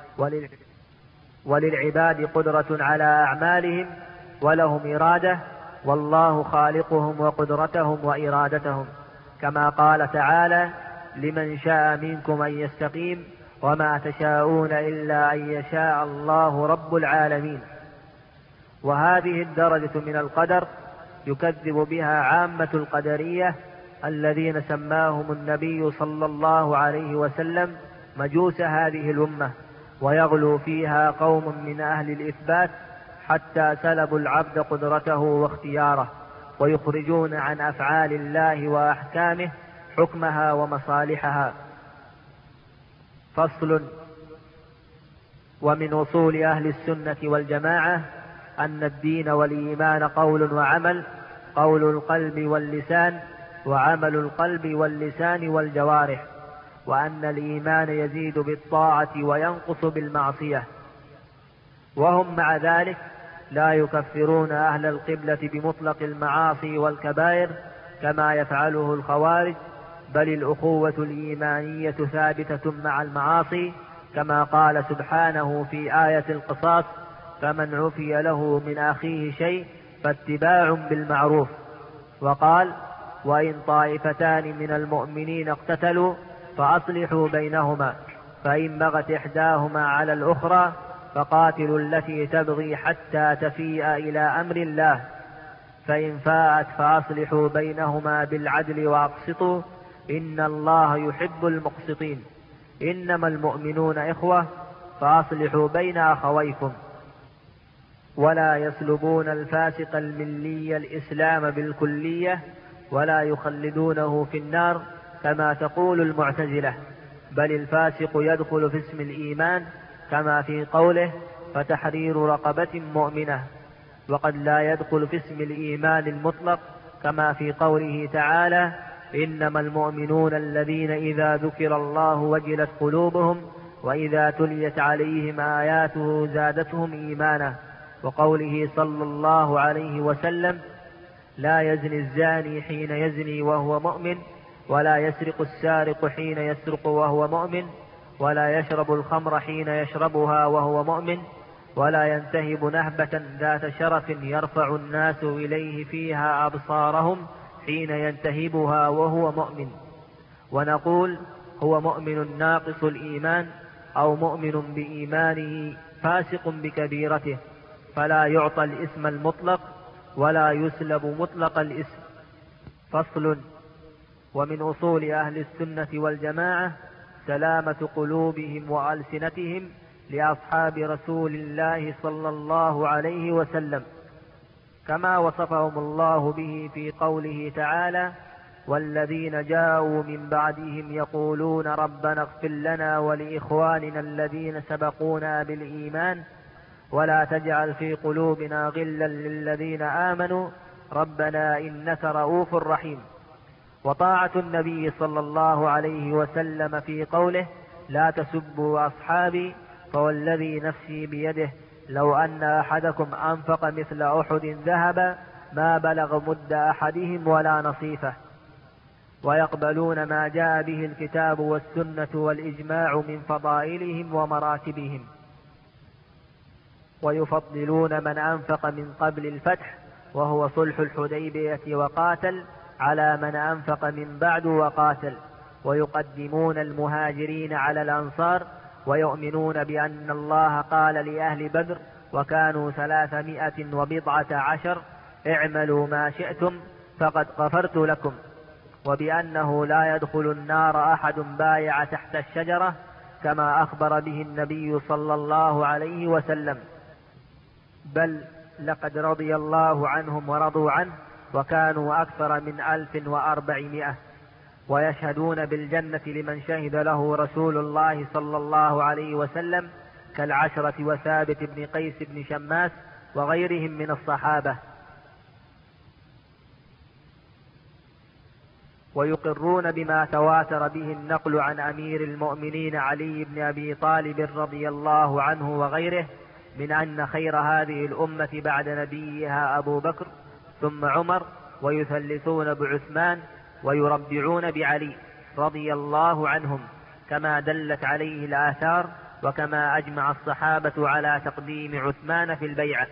[SPEAKER 1] وللعباد قدرة على أعمالهم ولهم إرادة، والله خالقهم وقدرتهم وإرادتهم، كما قال تعالى: لمن شاء منكم أن يستقيم وما تشاءون إلا أن يشاء الله رب العالمين. وهذه الدرجة من القدر يكذب بها عامة القدرية الذين سماهم النبي صلى الله عليه وسلم مجوس هذه الأمة، ويغلو فيها قوم من أهل الإثبات حتى سلبوا العبد قدرته واختياره، ويخرجون عن أفعال الله وأحكامه حكمها ومصالحها. فصل. ومن أصول أهل السنة والجماعة أن الدين والإيمان قول وعمل، قول القلب واللسان، وعمل القلب واللسان والجوارح، وأن الإيمان يزيد بالطاعة وينقص بالمعصية. وهم مع ذلك لا يكفرون أهل القبلة بمطلق المعاصي والكبائر كما يفعله الخوارج، بل الأخوة الإيمانية ثابتة مع المعاصي، كما قال سبحانه في آية القصاص: فمن عفي له من أخيه شيء فاتباع بالمعروف. وقال: وإن طائفتان من المؤمنين اقتتلوا فأصلحوا بينهما، فإن بغت إحداهما على الأخرى فقاتلوا التي تبغي حتى تفيء إلى أمر الله، فإن فاءت فأصلحوا بينهما بالعدل وأقسطوا إن الله يحب المقسطين. إنما المؤمنون إخوة فأصلحوا بين أخويكم. ولا يسلبون الفاسق الملي الإسلام بالكلية ولا يخلدونه في النار كما تقول المعتزلة، بل الفاسق يدخل في اسم الإيمان كما في قوله: فتحرير رقبة مؤمنة. وقد لا يدخل في اسم الإيمان المطلق كما في قوله تعالى: إنما المؤمنون الذين إذا ذكر الله وجلت قلوبهم وإذا تليت عليهم آياته زادتهم إيمانا. وقوله صلى الله عليه وسلم: لا يزني الزاني حين يزني وهو مؤمن، ولا يسرق السارق حين يسرق وهو مؤمن، ولا يشرب الخمر حين يشربها وهو مؤمن، ولا ينتهب نهبة ذات شرف يرفع الناس إليه فيها أبصارهم حين ينتهبها وهو مؤمن. ونقول: هو مؤمن ناقص الإيمان أو مؤمن بإيمانه فاسق بكبيرته، فلا يعطى الاسم المطلق ولا يسلب مطلق الاسم. فصل. ومن أصول أهل السنة والجماعة سلامة قلوبهم وألسنتهم لأصحاب رسول الله صلى الله عليه وسلم، كما وصفهم الله به في قوله تعالى: والذين جاءوا من بعدهم يقولون ربنا اغفر لنا ولإخواننا الذين سبقونا بالإيمان ولا تجعل في قلوبنا غلا للذين آمنوا ربنا إنك رؤوف رحيم. وطاعة النبي صلى الله عليه وسلم في قوله لا تسبوا أصحابي فوالذي نفسي بيده لو أن أحدكم أنفق مثل أحد ذهبا ما بلغ مد أحدهم ولا نصيفه. ويقبلون ما جاء به الكتاب والسنة والإجماع من فضائلهم ومراتبهم، ويفضلون من أنفق من قبل الفتح وهو صلح الحديبية وقاتل على من أنفق من بعد وقاتل، ويقدمون المهاجرين على الأنصار، ويؤمنون بأن الله قال لأهل بدر وكانوا ثلاثمائة وبضعة عشر اعملوا ما شئتم فقد غفرت لكم، وبأنه لا يدخل النار أحد بايع تحت الشجرة كما أخبر به النبي صلى الله عليه وسلم، بل لقد رضي الله عنهم ورضوا عنه وكانوا أكثر من ألف وأربعمائة. ويشهدون بالجنة لمن شهد له رسول الله صلى الله عليه وسلم كالعشرة وثابت بن قيس بن شماس وغيرهم من الصحابة. ويقرون بما تواتر به النقل عن أمير المؤمنين علي بن أبي طالب رضي الله عنه وغيره من أن خير هذه الأمة بعد نبيها أبو بكر ثم عمر، ويثلثون بعثمان، ويربعون بعلي رضي الله عنهم كما دلت عليه الآثار، وكما أجمع الصحابة على تقديم عثمان في البيعة.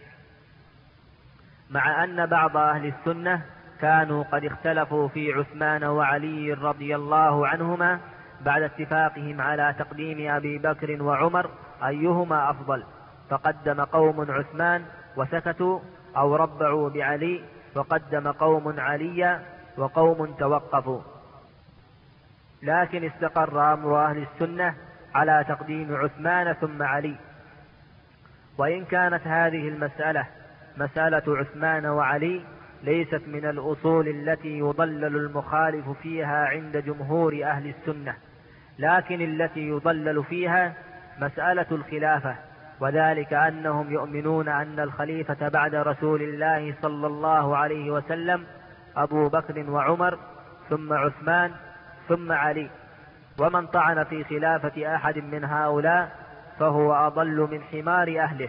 [SPEAKER 1] مع أن بعض أهل السنة كانوا قد اختلفوا في عثمان وعلي رضي الله عنهما بعد اتفاقهم على تقديم أبي بكر وعمر أيهما أفضل، فقدم قوم عثمان وسكتوا، أو ربعوا بعلي وقدم قوم عليا وقوم توقفوا. لكن استقر أمر أهل السنة على تقديم عثمان ثم علي. وإن كانت هذه المسألة مسألة عثمان وعلي ليست من الأصول التي يضلل المخالف فيها عند جمهور أهل السنة، لكن التي يضلل فيها مسألة الخلافة، وذلك أنهم يؤمنون أن الخليفة بعد رسول الله صلى الله عليه وسلم أبو بكر وعمر ثم عثمان ثم علي، ومن طعن في خلافة أحد من هؤلاء فهو أضل من حمار أهله.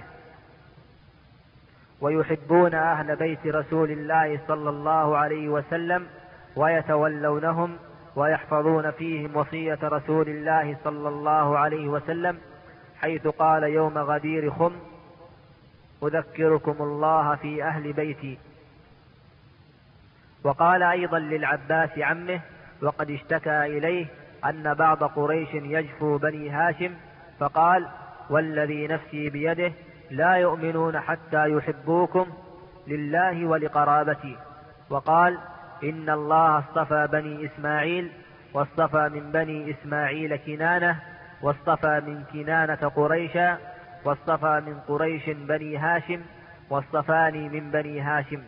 [SPEAKER 1] ويحبون أهل بيت رسول الله صلى الله عليه وسلم ويتولونهم ويحفظون فيهم وصية رسول الله صلى الله عليه وسلم، حيث قال يوم غدير خم أذكركم الله في أهل بيتي. وقال أيضا للعباس عمه وقد اشتكى إليه أن بعض قريش يجفو بني هاشم، فقال والذي نفسي بيده لا يؤمنون حتى يحبوكم لله ولقرابتي. وقال إن الله اصطفى بني إسماعيل واصطفى من بني إسماعيل كنانة واصطفى من كنانة قريشا واصطفى من قريش بني هاشم واصطفاني من بني هاشم.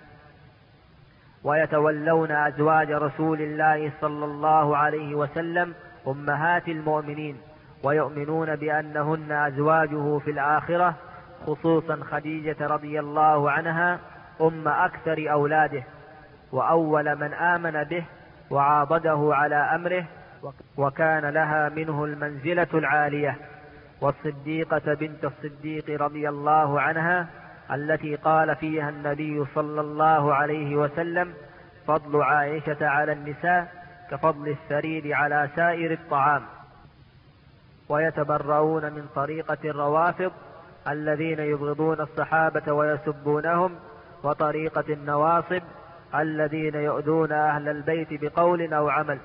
[SPEAKER 1] ويتولون أزواج رسول الله صلى الله عليه وسلم أمهات المؤمنين، ويؤمنون بأنهن أزواجه في الآخرة، خصوصا خديجة رضي الله عنها أم أكثر أولاده وأول من آمن به وعاضده على أمره، وكان لها منه المنزلة العالية. والصديقة بنت الصديق رضي الله عنها التي قال فيها النبي صلى الله عليه وسلم فضل عائشة على النساء كفضل الثريد على سائر الطعام. ويتبرؤون من طريقة الروافض الذين يبغضون الصحابة ويسبونهم، وطريقة النواصب الذين يؤذون أهل البيت بقول أو عمل.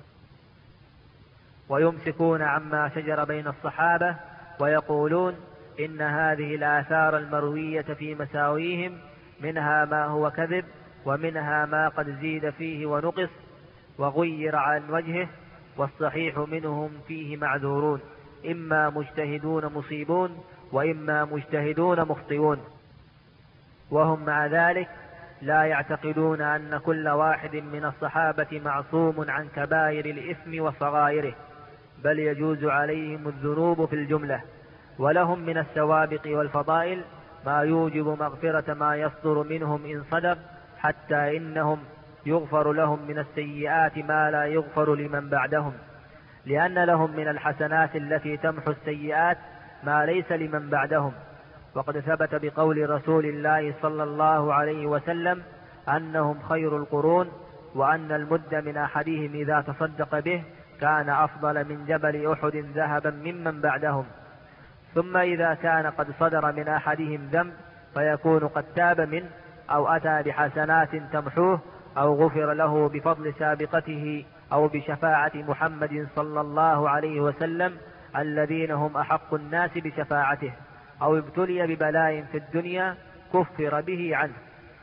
[SPEAKER 1] ويمسكون عما شجر بين الصحابة ويقولون إن هذه الآثار المروية في مساويهم منها ما هو كذب ومنها ما قد زيد فيه ونقص وغير عن وجهه، والصحيح منهم فيه معذورون، إما مجتهدون مصيبون وإما مجتهدون مخطئون. وهم مع ذلك لا يعتقدون أن كل واحد من الصحابة معصوم عن كبائر الإثم وصغائره، بل يجوز عليهم الذنوب في الجملة، ولهم من السوابق والفضائل ما يوجب مغفرة ما يصدر منهم إن صدر، حتى إنهم يغفر لهم من السيئات ما لا يغفر لمن بعدهم، لأن لهم من الحسنات التي تمحو السيئات ما ليس لمن بعدهم. وقد ثبت بقول رسول الله صلى الله عليه وسلم أنهم خير القرون، وأن المد من أحدهم إذا تصدق به كان أفضل من جبل أحد ذهبا ممن بعدهم. ثم إذا كان قد صدر من أحدهم ذنب فيكون قد تاب منه أو أتى بحسنات تمحوه، أو غفر له بفضل سابقته أو بشفاعة محمد صلى الله عليه وسلم الذين هم أحق الناس بشفاعته، أو ابتلي ببلاء في الدنيا كفر به عنه.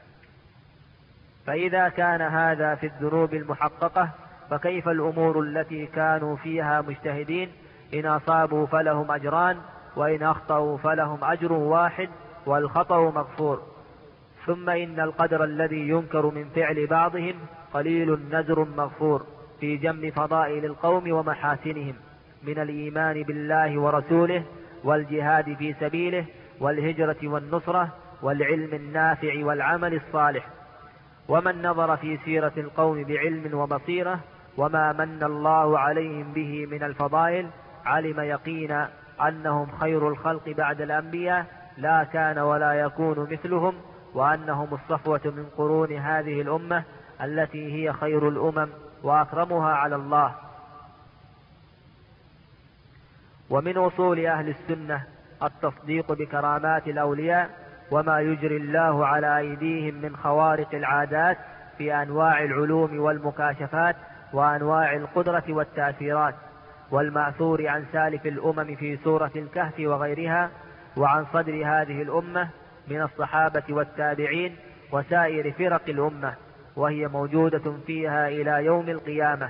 [SPEAKER 1] فإذا كان هذا في الذنوب المحققة، فكيف الأمور التي كانوا فيها مجتهدين؟ إن أصابوا فلهم أجران، وإن أخطأوا فلهم أجر واحد والخطأ مغفور. ثم إن القدر الذي ينكر من فعل بعضهم قليل نزر مغفور في جمع فضائل القوم ومحاسنهم من الإيمان بالله ورسوله، والجهاد في سبيله، والهجرة والنصرة، والعلم النافع والعمل الصالح. ومن نظر في سيرة القوم بعلم وبصيرة وما من الله عليهم به من الفضائل علم يقينا أنهم خير الخلق بعد الأنبياء، لا كان ولا يكون مثلهم، وأنهم الصفوة من قرون هذه الأمة التي هي خير الأمم وأكرمها على الله. ومن أصول أهل السنة التصديق بكرامات الأولياء وما يجري الله على أيديهم من خوارق العادات في أنواع العلوم والمكاشفات وأنواع القدرة والتأثيرات، والمأثور عن سالف الأمم في سورة الكهف وغيرها، وعن صدر هذه الأمة من الصحابة والتابعين وسائر فرق الأمة، وهي موجودة فيها إلى يوم القيامة.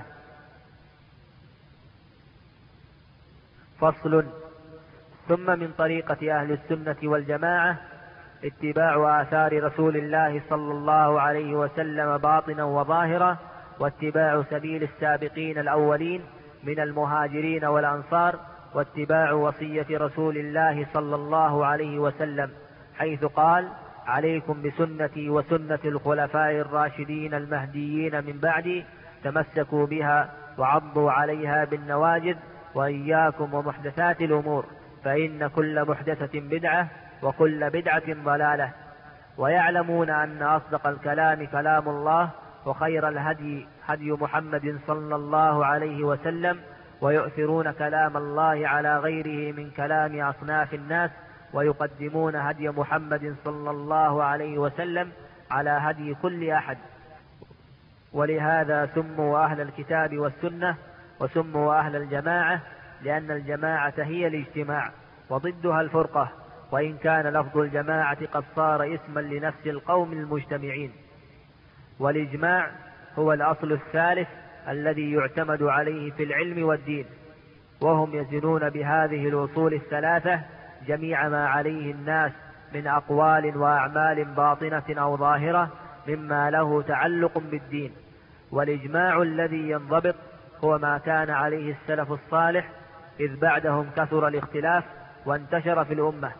[SPEAKER 1] فصل. ثم من طريقة أهل السنة والجماعة اتباع آثار رسول الله صلى الله عليه وسلم باطنا وظاهرا، واتباع سبيل السابقين الأولين من المهاجرين والأنصار، واتباع وصية رسول الله صلى الله عليه وسلم حيث قال: عليكم بسنتي وسنة الخلفاء الراشدين المهديين من بعدي، تمسكوا بها وعضوا عليها بالنواجذ، وإياكم ومحدثات الأمور، فإن كل محدثة بدعة وكل بدعة ضلالة. ويعلمون أن أصدق الكلام كلام الله، وخير الهدي هدي محمد صلى الله عليه وسلم، ويؤثرون كلام الله على غيره من كلام أصناف الناس، ويقدمون هدي محمد صلى الله عليه وسلم على هدي كل أحد. ولهذا سموا أهل الكتاب والسنة وسموا أهل الجماعة، لأن الجماعة هي الاجتماع وضدها الفرقة، وإن كان لفظ الجماعة قد صار اسما لنفس القوم المجتمعين. والإجماع هو الأصل الثالث الذي يعتمد عليه في العلم والدين، وهم يزنون بهذه الأصول الثلاثة جميع ما عليه الناس من أقوال وأعمال باطنة أو ظاهرة مما له تعلق بالدين. والإجماع الذي ينضبط هو ما كان عليه السلف الصالح، إذ بعدهم كثر الاختلاف وانتشر في الأمة.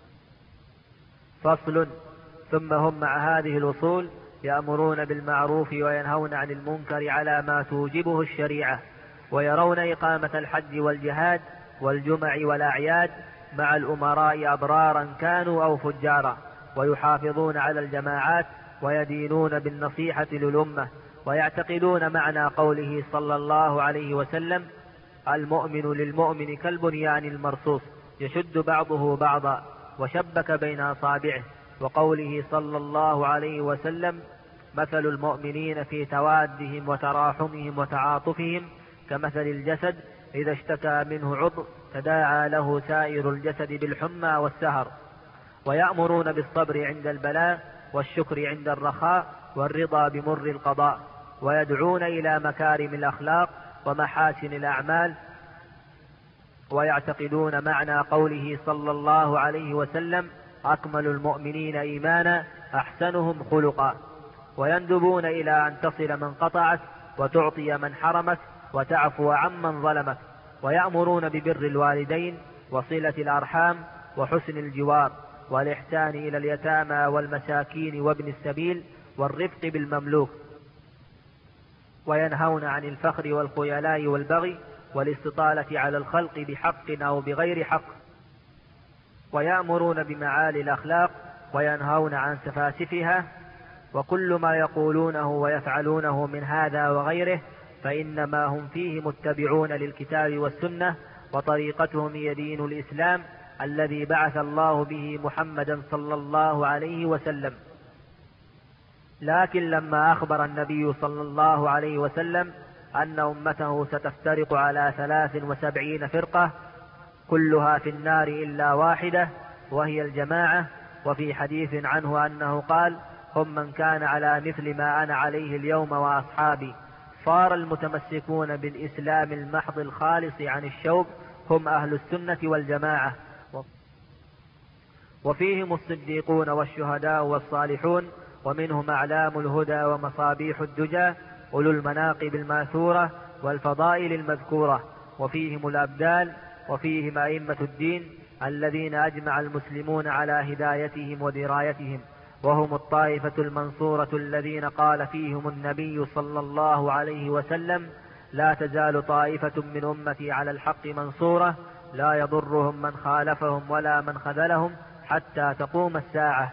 [SPEAKER 1] فصل. ثم هم مع هذه الأصول يأمرون بالمعروف وينهون عن المنكر على ما توجبه الشريعة، ويرون إقامة الحج والجهاد والجمع والأعياد مع الأمراء أبرارا كانوا أو فجارا، ويحافظون على الجماعات ويدينون بالنصيحة للأمة، ويعتقدون معنى قوله صلى الله عليه وسلم: المؤمن للمؤمن كالبنيان المرصوص يشد بعضه بعضا وشبك بين أصابعه، وقوله صلى الله عليه وسلم: مثل المؤمنين في توادهم وتراحمهم وتعاطفهم كمثل الجسد إذا اشتكى منه عضو تداعى له سائر الجسد بالحمى والسهر. ويأمرون بالصبر عند البلاء والشكر عند الرخاء والرضا بمر القضاء، ويدعون إلى مكارم الأخلاق ومحاسن الأعمال، ويعتقدون معنى قوله صلى الله عليه وسلم: أكمل المؤمنين إيمانا أحسنهم خلقا، ويندبون إلى أن تصل من قطعك وتعطي من حرمك وتعفو عمن ظلمك، ويأمرون ببر الوالدين وصلة الأرحام وحسن الجوار والإحسان إلى اليتامى والمساكين وابن السبيل والرفق بالمملوك، وينهون عن الفخر والخيلاء والبغي والاستطالة على الخلق بحق أو بغير حق، ويأمرون بمعالي الأخلاق وينهون عن سفاسفها، وكل ما يقولونه ويفعلونه من هذا وغيره فإنما هم فيه متبعون للكتاب والسنة، وطريقتهم هي دين الإسلام الذي بعث الله به محمدا صلى الله عليه وسلم. لكن لما أخبر النبي صلى الله عليه وسلم أن أمته ستفترق على ثلاث وسبعين فرقة كلها في النار إلا واحدة وهي الجماعة، وفي حديث عنه أنه قال: هم من كان على مثل ما أنا عليه اليوم وأصحابي. صار المتمسكون بالإسلام المحض الخالص عن الشوب هم أهل السنة والجماعة، وفيهم الصديقون والشهداء والصالحون، ومنهم أعلام الهدى ومصابيح الدجى أولو المناقب الماثورة والفضائل المذكورة، وفيهم الأبدال، وفيهم أئمة الدين الذين أجمع المسلمون على هدايتهم ودرايتهم، وهم الطائفة المنصورة الذين قال فيهم النبي صلى الله عليه وسلم: لا تزال طائفة من أمتي على الحق منصورة لا يضرهم من خالفهم ولا من خذلهم حتى تقوم الساعة.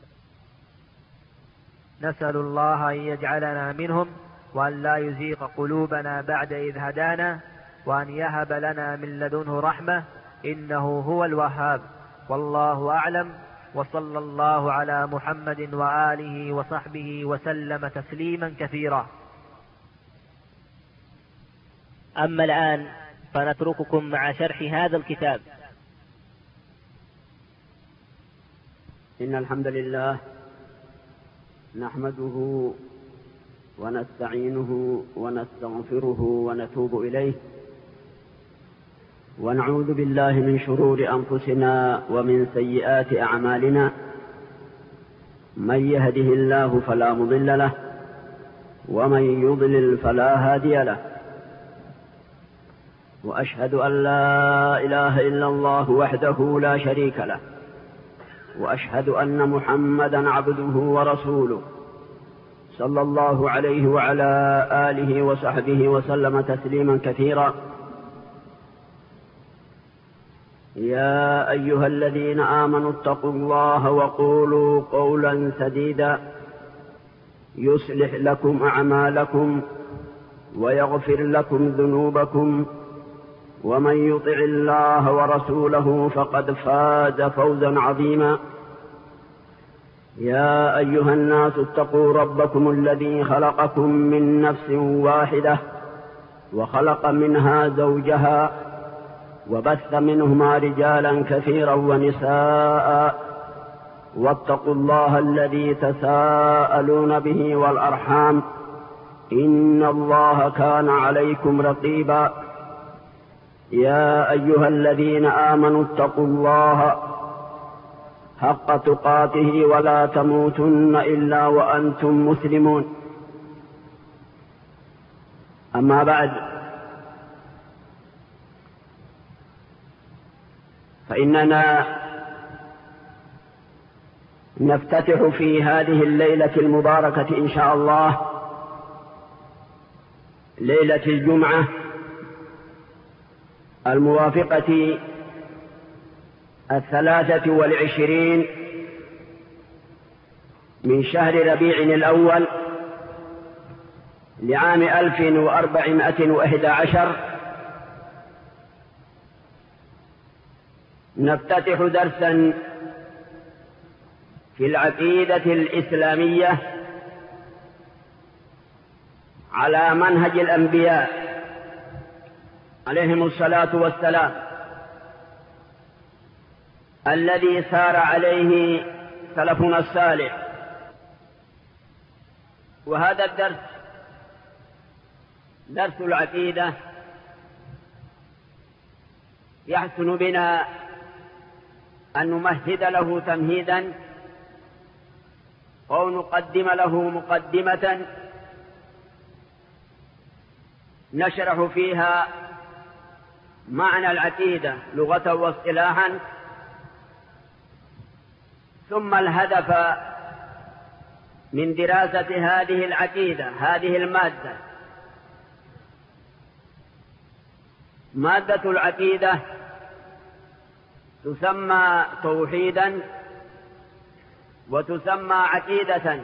[SPEAKER 1] نسأل الله أن يجعلنا منهم، وأن لا يزيغ قلوبنا بعد إذ هدانا، وأن يهب لنا من لدنه رحمة إنه هو الوهاب. والله أعلم، وصلى الله على محمد وآله وصحبه وسلم تسليما كثيرا. أما الآن فنترككم مع شرح هذا الكتاب.
[SPEAKER 2] إن الحمد لله نحمده ونستعينه ونستغفره ونتوب إليه، ونعوذ بالله من شرور أنفسنا ومن سيئات أعمالنا. من يهده الله فلا مضل له، ومن يضلل فلا هادي له، وأشهد أن لا إله إلا الله وحده لا شريك له، وأشهد أن محمدا عبده ورسوله صلى الله عليه وعلى آله وصحبه وسلم تسليما كثيرا. يا أيها الذين آمنوا اتقوا الله وقولوا قولا سديدا يصلح لكم أعمالكم ويغفر لكم ذنوبكم، ومن يطع الله ورسوله فقد فاز فوزا عظيما. يا أيها الناس اتقوا ربكم الذي خلقكم من نفس واحدة وخلق منها زوجها وبث منهما رجالا كثيرا ونساء، واتقوا الله الذي تساءلون به والأرحام إن الله كان عليكم رقيبا. يا أيها الذين آمنوا اتقوا الله حق تقاته ولا تموتن إلا وأنتم مسلمون. أما بعد، فإننا نفتتح في هذه الليلة المباركة إن شاء الله، ليلة الجمعة الموافقة الثلاثة والعشرين من شهر ربيع الأول لعام ألف وأربعمائة وإحدى عشر، نفتتح درسا في العقيدة الإسلامية على منهج الأنبياء عليهم الصلاة والسلام، الذي سار عليه سلفنا الصالح. وهذا الدرس درس العقيدة يحسن بنا أن نمهد له تمهيدا أو نقدم له مقدمة نشرح فيها معنى العقيدة لغة واصطلاحا، ثم الهدف من دراسة هذه العقيدة، هذه المادة. مادة العقيدة تسمى توحيدا وتسمى عقيدة.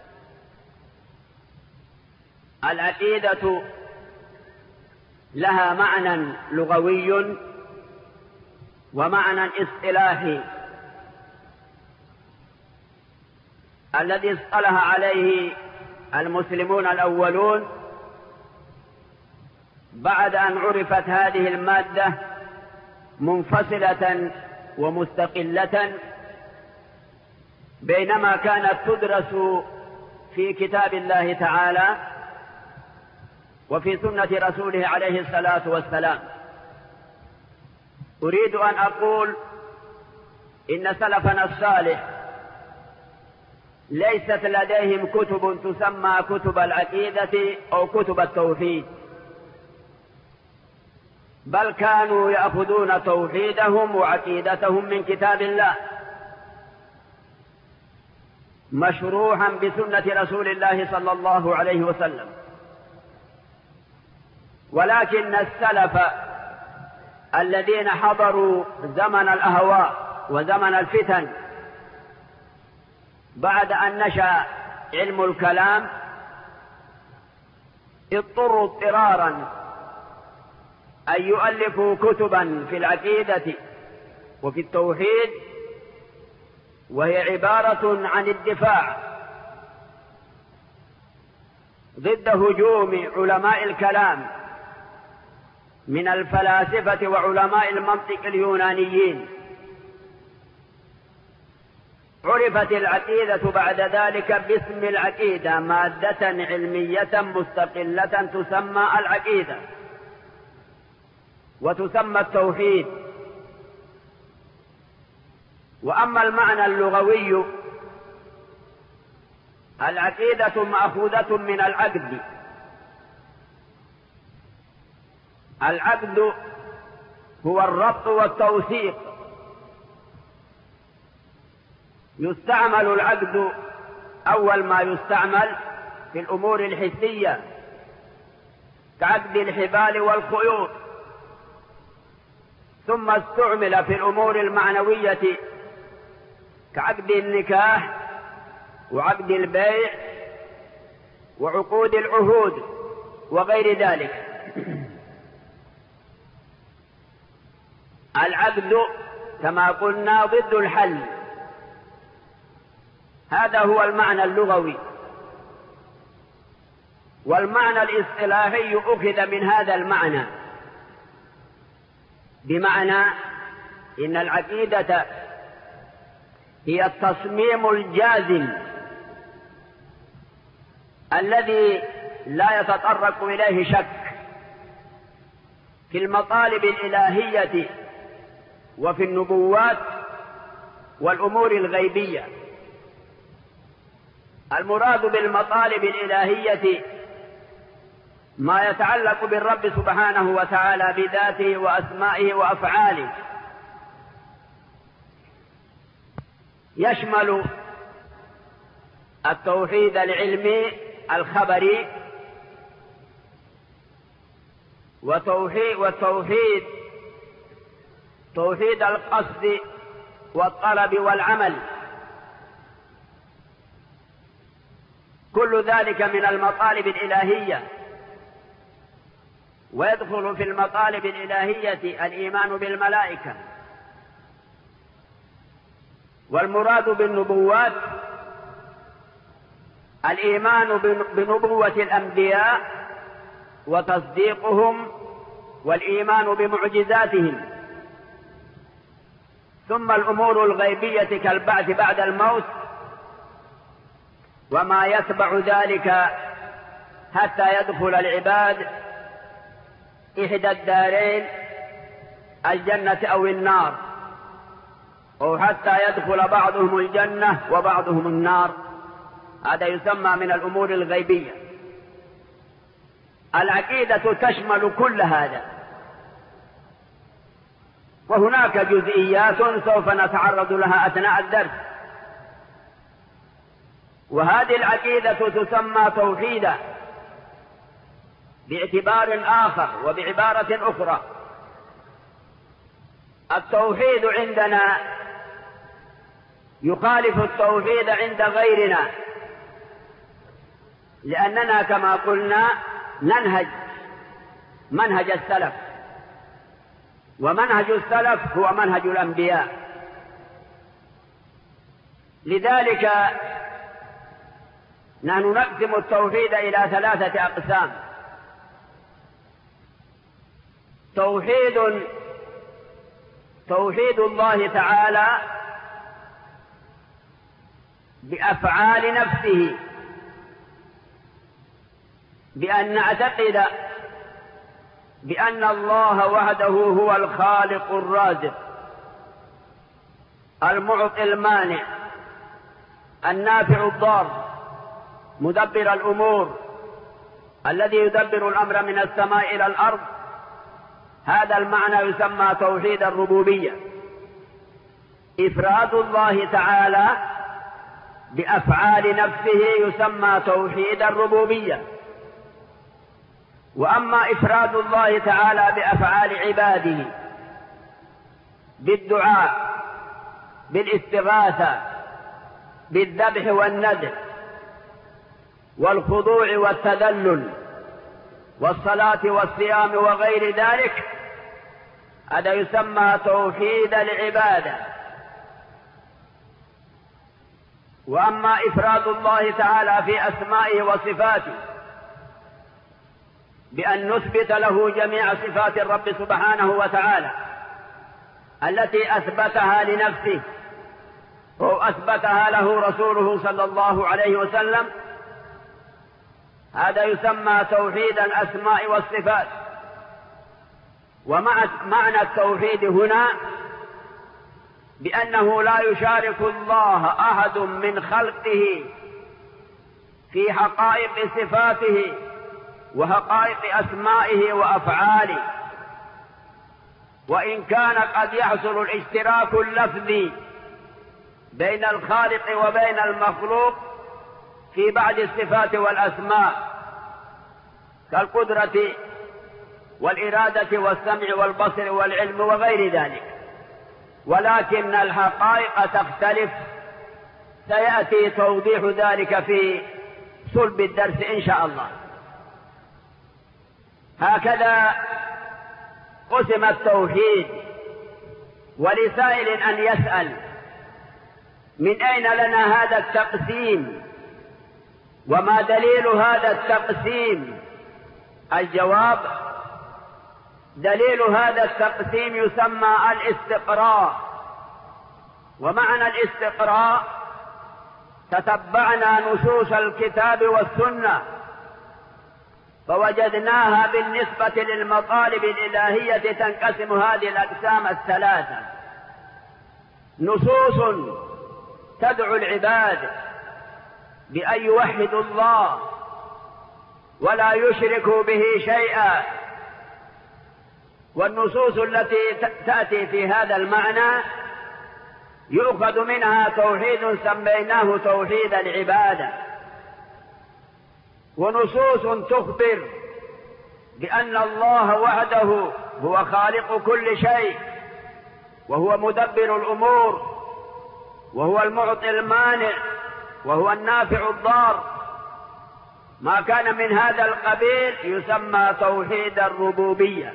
[SPEAKER 2] العقيدة لها معنى لغوي ومعنى اصطلاحي. الذي اصطلح عليه المسلمون الأولون بعد أن عرفت هذه المادة منفصلة ومستقلة، بينما كانت تدرس في كتاب الله تعالى وفي سنة رسوله عليه الصلاة والسلام. أريد أن أقول إن سلفنا الصالح ليست لديهم كتب تسمى كتب العقيدة أو كتب التوحيد، بل كانوا يأخذون توحيدهم وعقيدتهم من كتاب الله مشروحا بسنة رسول الله صلى الله عليه وسلم. ولكن السلف الذين حضروا زمن الأهواء وزمن الفتن بعد أن نشأ علم الكلام اضطروا اضطرارا أن يؤلفوا كتبا في العقيدة وفي التوحيد، وهي عبارة عن الدفاع ضد هجوم علماء الكلام من الفلاسفة وعلماء المنطق اليونانيين. عرفت العقيدة بعد ذلك باسم العقيدة، مادة علمية مستقلة تسمى العقيدة وتسمى التوحيد. وأما المعنى اللغوي، العقيدة مأخوذة من العقد. العقد هو الربط والتوثيق. يستعمل العقد أول ما يستعمل في الأمور الحسية كعقد الحبال والخيوط، ثم استعمل في الأمور المعنوية كعقد النكاح وعقد البيع وعقود العهود وغير ذلك. العقد كما قلنا ضد الحل، هذا هو المعنى اللغوي. والمعنى الاصطلاحي أخذ من هذا المعنى، بمعنى إن العقيدة هي التصميم الجازم الذي لا يتطرق إليه شك في المطالب الإلهية وفي النبوات والأمور الغيبية. المراد بالمطالب الإلهية ما يتعلق بالرب سبحانه وتعالى بذاته وأسمائه وأفعاله، يشمل التوحيد العلمي الخبري وتوحيد والتوحيد توحيد القصد والطلب والعمل. كل ذلك من المطالب الإلهية. ويدخل في المطالب الإلهية الإيمان بالملائكة. والمراد بالنبوات الإيمان بنبوة الأنبياء وتصديقهم والإيمان بمعجزاتهم. ثم الأمور الغيبية كالبعث بعد الموت وما يتبع ذلك حتى يدخل العباد إحدى الدارين الجنة أو النار، أو حتى يدخل بعضهم الجنة وبعضهم النار. هذا يسمى من الأمور الغيبية. العقيدة تشمل كل هذا، وهناك جزئيات سوف نتعرض لها أثناء الدرس. وهذه العقيدة تسمى توحيدا باعتبار آخر وبعبارة أخرى. التوحيد عندنا يخالف التوحيد عند غيرنا، لأننا كما قلنا ننهج منهج السلف، ومنهج السلف هو منهج الأنبياء. لذلك نحن نقسم التوحيد إلى ثلاثة أقسام: توحيد توحيد الله تعالى بأفعال نفسه، بأن نعتقد بأن الله وحده هو الخالق الرازق المعطي المانع النافع الضار مدبر الأمور الذي يدبر الأمر من السماء إلى الأرض. هذا المعنى يسمى توحيد الربوبية، إفراد الله تعالى بأفعال نفسه يسمى توحيد الربوبية. وأما إفراد الله تعالى بأفعال عباده بالدعاء بالاستغاثة بالذبح والنذر والخضوع والتذلل والصلاة والصيام وغير ذلك، هذا يسمى توحيد العبادة. وأما إفراد الله تعالى في أسمائه وصفاته بأن نثبت له جميع صفات الرب سبحانه وتعالى التي أثبتها لنفسه أو أثبتها له رسوله صلى الله عليه وسلم، هذا يسمى توحيد الأسماء والصفات. ومعنى التوحيد هنا بأنه لا يشارك الله أحد من خلقه في حقائق صفاته وحقائق أسمائه وأفعاله، وإن كان قد يحصل الاشتراك اللفظي بين الخالق وبين المخلوق في بعض الصفات والأسماء كالقدرة والإرادة والسمع والبصر والعلم وغير ذلك، ولكن الحقائق تختلف. سيأتي توضيح ذلك في صلب الدرس إن شاء الله. هكذا قسم التوحيد. ولسائل أن يسأل: من أين لنا هذا التقسيم وما دليل هذا التقسيم؟ الجواب: دليل هذا التقسيم يسمى الاستقراء. ومعنى الاستقراء: تتبعنا نصوص الكتاب والسنة فوجدناها بالنسبة للمطالب الإلهية تنقسم هذه الأقسام الثلاثة: نصوص تدعو العباد بأن يوحدوا الله ولا يشركوا به شيئا، والنصوص التي تأتي في هذا المعنى يؤخذ منها توحيد سميناه توحيد العبادة. ونصوص تخبر بأن الله وحده هو خالق كل شيء وهو مدبر الأمور وهو المعطي المانع وهو النافع الضار. ما كان من هذا القبيل يسمى توحيد الربوبية.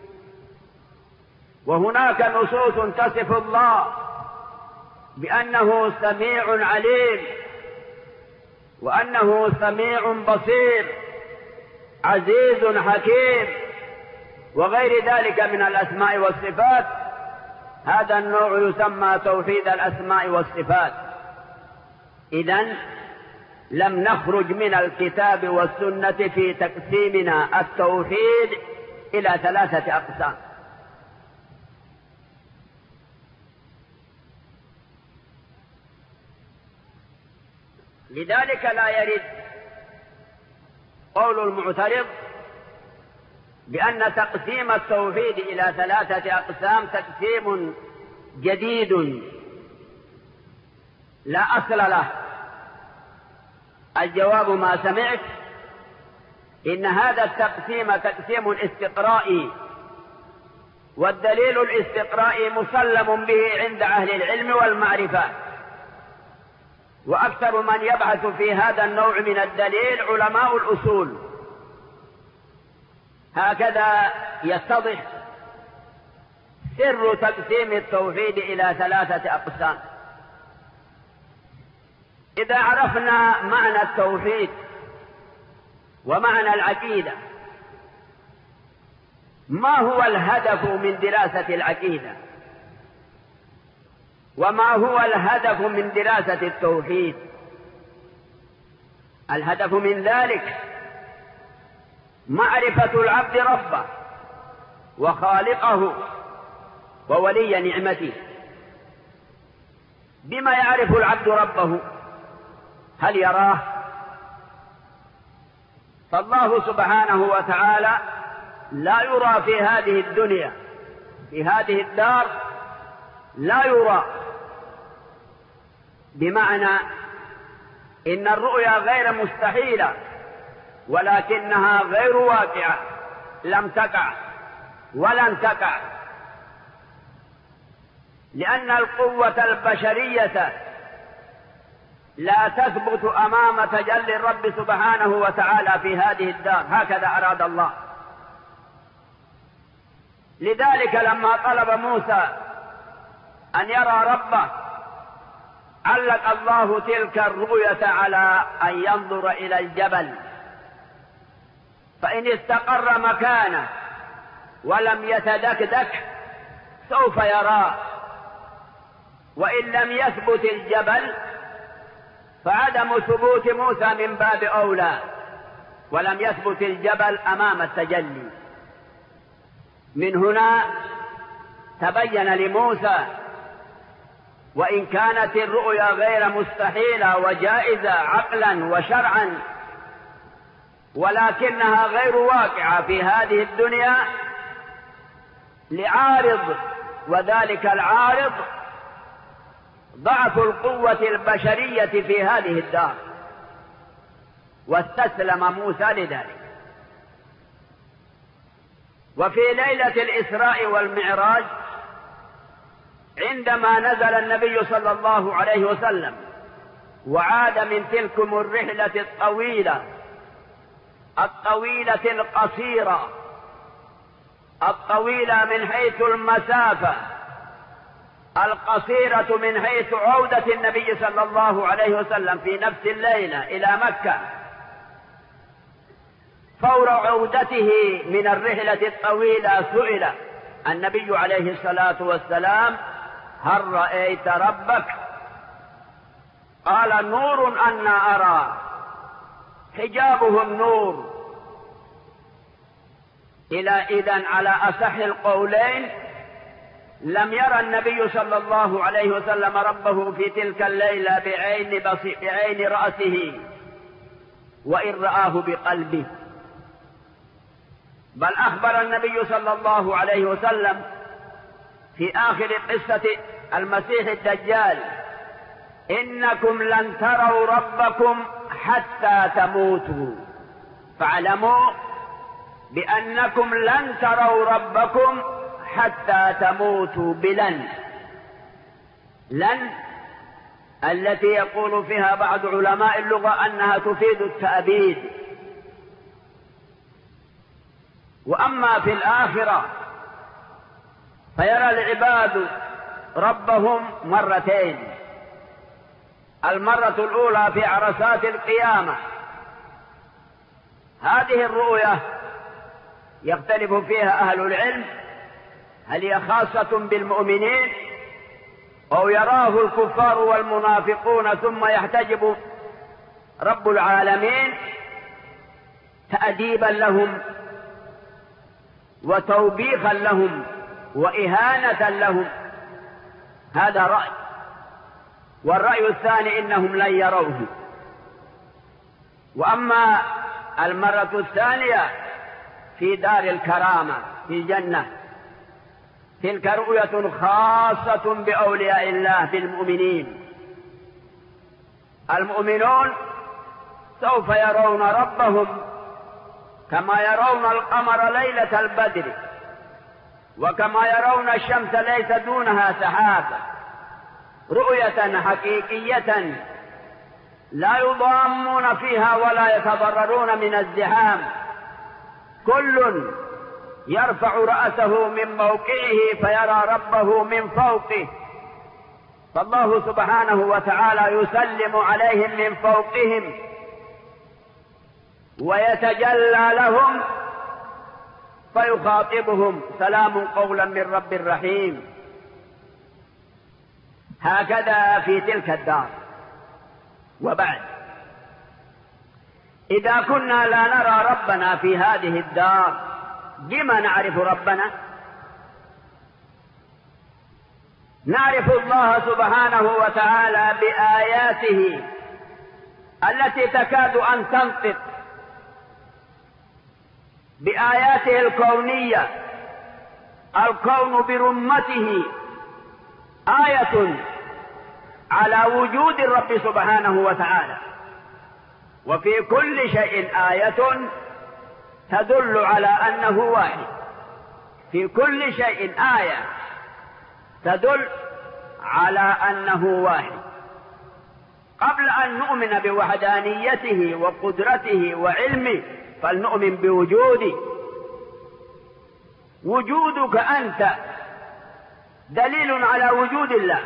[SPEAKER 2] وهناك نصوص تصف الله بأنه سميع عليم وأنه سميع بصير عزيز حكيم وغير ذلك من الأسماء والصفات. هذا النوع يسمى توحيد الأسماء والصفات. إذن لم نخرج من الكتاب والسنة في تقسيمنا التوحيد إلى ثلاثة أقسام. لذلك لا يرد قول المعترض بأن تقسيم التوحيد إلى ثلاثة أقسام تقسيم جديد لا أصل له. الجواب ما سمعت، إن هذا التقسيم تقسيم استقرائي، والدليل الاستقرائي مسلم به عند أهل العلم والمعرفة، وأكثر من يبحث في هذا النوع من الدليل علماء الأصول. هكذا يتضح سر تقسيم التوحيد إلى ثلاثة أقسام. إذا عرفنا معنى التوحيد ومعنى العقيدة، ما هو الهدف من دراسة العقيدة؟ وما هو الهدف من دراسة التوحيد؟ الهدف من ذلك معرفة العبد ربه وخالقه وولي نعمته. بما يعرف العبد ربه؟ هل يراه؟ فالله سبحانه وتعالى لا يرى في هذه الدنيا، في هذه الدار لا يرى، بمعنى إن الرؤيا غير مستحيلة، ولكنها غير واقعة، لم تقع ولن تقع، لأن القوة البشرية لا تثبت أمام تجلي الرب سبحانه وتعالى في هذه الدار، هكذا أراد الله. لذلك لما طلب موسى أن يرى ربه علق الله تلك الرؤية على أن ينظر إلى الجبل، فإن استقر مكانه ولم يتدكدك سوف يراه، وإن لم يثبت الجبل فعدم ثبوت موسى من باب أولى، ولم يثبت الجبل أمام التجلي. من هنا تبين لموسى وإن كانت الرؤيا غير مستحيلة وجائزة عقلا وشرعا، ولكنها غير واقعة في هذه الدنيا لعارض، وذلك العارض ضعف القوة البشرية في هذه الدار، واستسلم موسى لذلك. وفي ليلة الإسراء والمعراج عندما نزل النبي صلى الله عليه وسلم وعاد من تلكم الرحلة الطويلة الطويلة القصيرة الطويلة من حيث المسافة، القصيرة من حيث عودة النبي صلى الله عليه وسلم في نفس الليلة إلى مكة، فور عودته من الرحلة الطويلة سئل النبي عليه الصلاة والسلام: هل رأيت ربك؟ قال: نور أنا أرى، حجابه النور. إلى إذن على أصح القولين لم يرى النبي صلى الله عليه وسلم ربه في تلك الليلة بعين, بعين رأسه، وإن رآه بقلبه، بل أخبر النبي صلى الله عليه وسلم في آخر قصة المسيح الدجال: إنكم لن تروا ربكم حتى تموتوا، فاعلموا بأنكم لن تروا ربكم حتى تموتوا بلن. لن التي يقول فيها بعض علماء اللغة أنها تفيد التأبيد. وأما في الآخرة فيرى العباد ربهم مرتين: المرة الأولى في عرصات القيامة، هذه الرؤية يختلف فيها أهل العلم هل هي خاصة بالمؤمنين أو يراه الكفار والمنافقون ثم يحتجب رب العالمين تأديبا لهم وتوبيخا لهم وإهانة لهم. هذا رأي. والرأي الثاني إنهم لن يروه. وأما المرة الثانية في دار الكرامة في جنة. تلك رؤية خاصة بأولياء الله بالمؤمنين. المؤمنون سوف يرون ربهم كما يرون القمر ليلة البدر، وكما يرون الشمس ليس دونها سحاب، رؤية حقيقية لا يضامون فيها ولا يتضررون من الزحام. كل يرفع رأسه من موقعه فيرى ربه من فوقه، فالله سبحانه وتعالى يسلم عليهم من فوقهم ويتجلى لهم فيخاطبهم: سلام قولا من رب رحيم. هكذا في تلك الدار. وبعد، إذا كنا لا نرى ربنا في هذه الدار، بما نعرف ربنا؟ نعرف الله سبحانه وتعالى بآياته التي تكاد أن تنطق، بآياته الكونية. الكون برمته آية على وجود الرب سبحانه وتعالى، وفي كل شيء آية تدل على أنه واحد. في كل شيء آية تدل على أنه واحد. قبل أن نؤمن بوحدانيته وقدرته وعلمه فلنؤمن بوجوده. وجودك أنت دليل على وجود الله.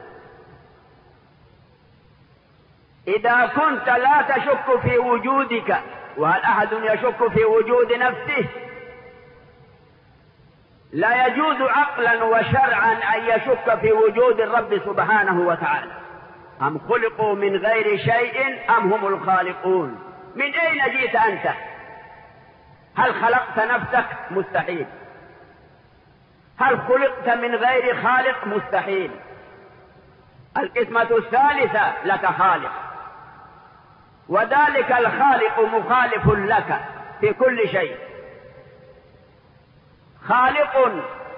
[SPEAKER 2] إذا كنت لا تشك في وجودك، وهل أحد يشك في وجود نفسه؟ لا يجوز عقلا وشرعا أن يشك في وجود الرب سبحانه وتعالى. أم خلقوا من غير شيء أم هم الخالقون؟ من أين جئت أنت؟ هل خلقت نفسك؟ مستحيل. هل خلقت من غير خالق؟ مستحيل. القسمة الثالثة: لك خالق، وذلك الخالق مخالف لك في كل شيء. خالق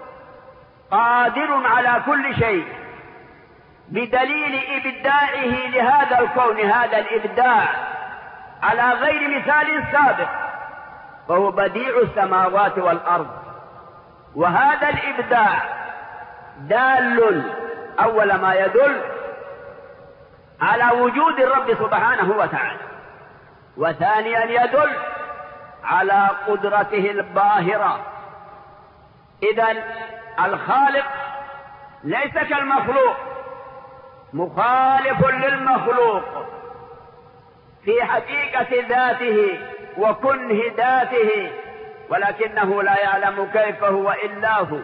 [SPEAKER 2] قادر على كل شيء بدليل إبداعه لهذا الكون، هذا الإبداع على غير مثال سابق، فهو بديع السماوات والأرض. وهذا الإبداع دال أول ما يدل على وجود الرب سبحانه وتعالى، وثانيا يدل على قدرته الباهرة. إذن الخالق ليس كالمخلوق، مخالف للمخلوق في حقيقة ذاته وكنه ذاته، ولكنه لا يعلم كيف هو إلا هو.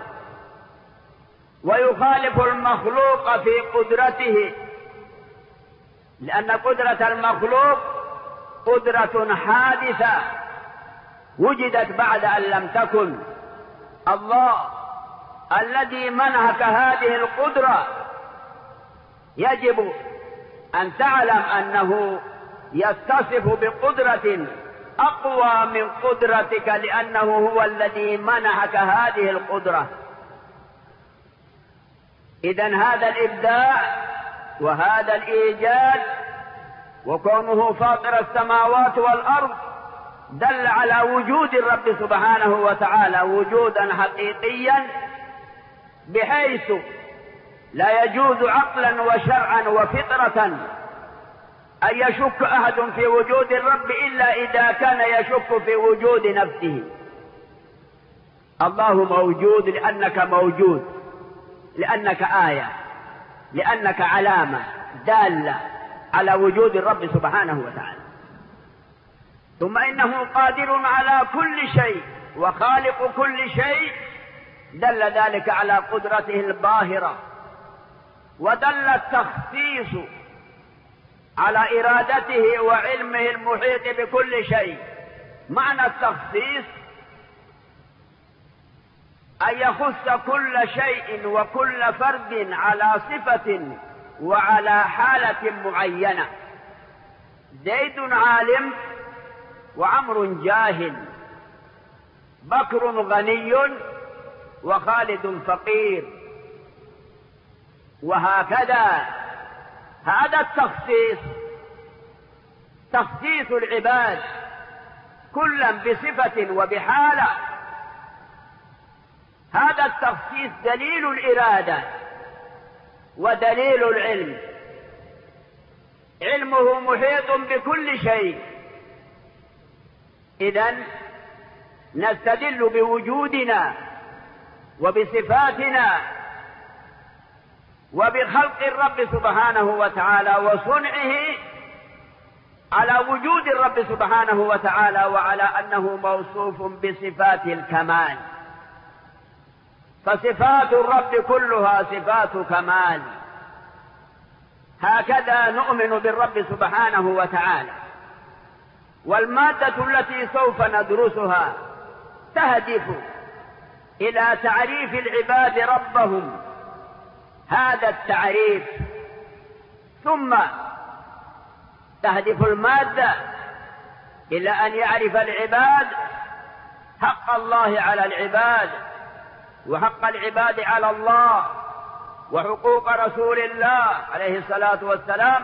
[SPEAKER 2] ويخالف المخلوق في قدرته، لأن قدرة المخلوق قدرة حادثة وجدت بعد أن لم تكن. الله الذي منحك هذه القدرة يجب أن تعلم أنه يتصف بقدرة أقوى من قدرتك، لأنه هو الذي منحك هذه القدرة. إذن هذا الإبداع وهذا الإيجاد وكونه فاطر السماوات والأرض دل على وجود الرب سبحانه وتعالى وجودا حقيقيا، بحيث لا يجوز عقلا وشرعا وفطرة أن يشك أحد في وجود الرب إلا إذا كان يشك في وجود نفسه. الله موجود لأنك موجود، لأنك آية، لأنك علامة دالة على وجود الرب سبحانه وتعالى. ثم إنه قادر على كل شيء وخالق كل شيء، دل ذلك على قدرته الباهرة. ودل التخصيص على إرادته وعلمه المحيط بكل شيء. معنى التخصيص أن يخص كل شيء وكل فرد على صفة وعلى حالة معينة. زيد عالم وعمر جاهل، بكر غني وخالد فقير. وهكذا هذا التخصيص تخصيص العباد كلا بصفة وبحالة. هذا التخصيص دليل الإرادة ودليل العلم. علمه محيط بكل شيء، إذن نستدل بوجودنا وبصفاتنا وبخلق الرب سبحانه وتعالى وصنعه على وجود الرب سبحانه وتعالى، وعلى أنه موصوف بصفات الكمال. فصفات الرب كلها صفات كمال. هكذا نؤمن بالرب سبحانه وتعالى. والمادة التي سوف ندرسها تهدف إلى تعريف العباد ربهم هذا التعريف، ثم تهدف المادة إلى أن يعرف العباد حق الله على العباد، وحق العباد على الله، وحقوق رسول الله عليه الصلاة والسلام،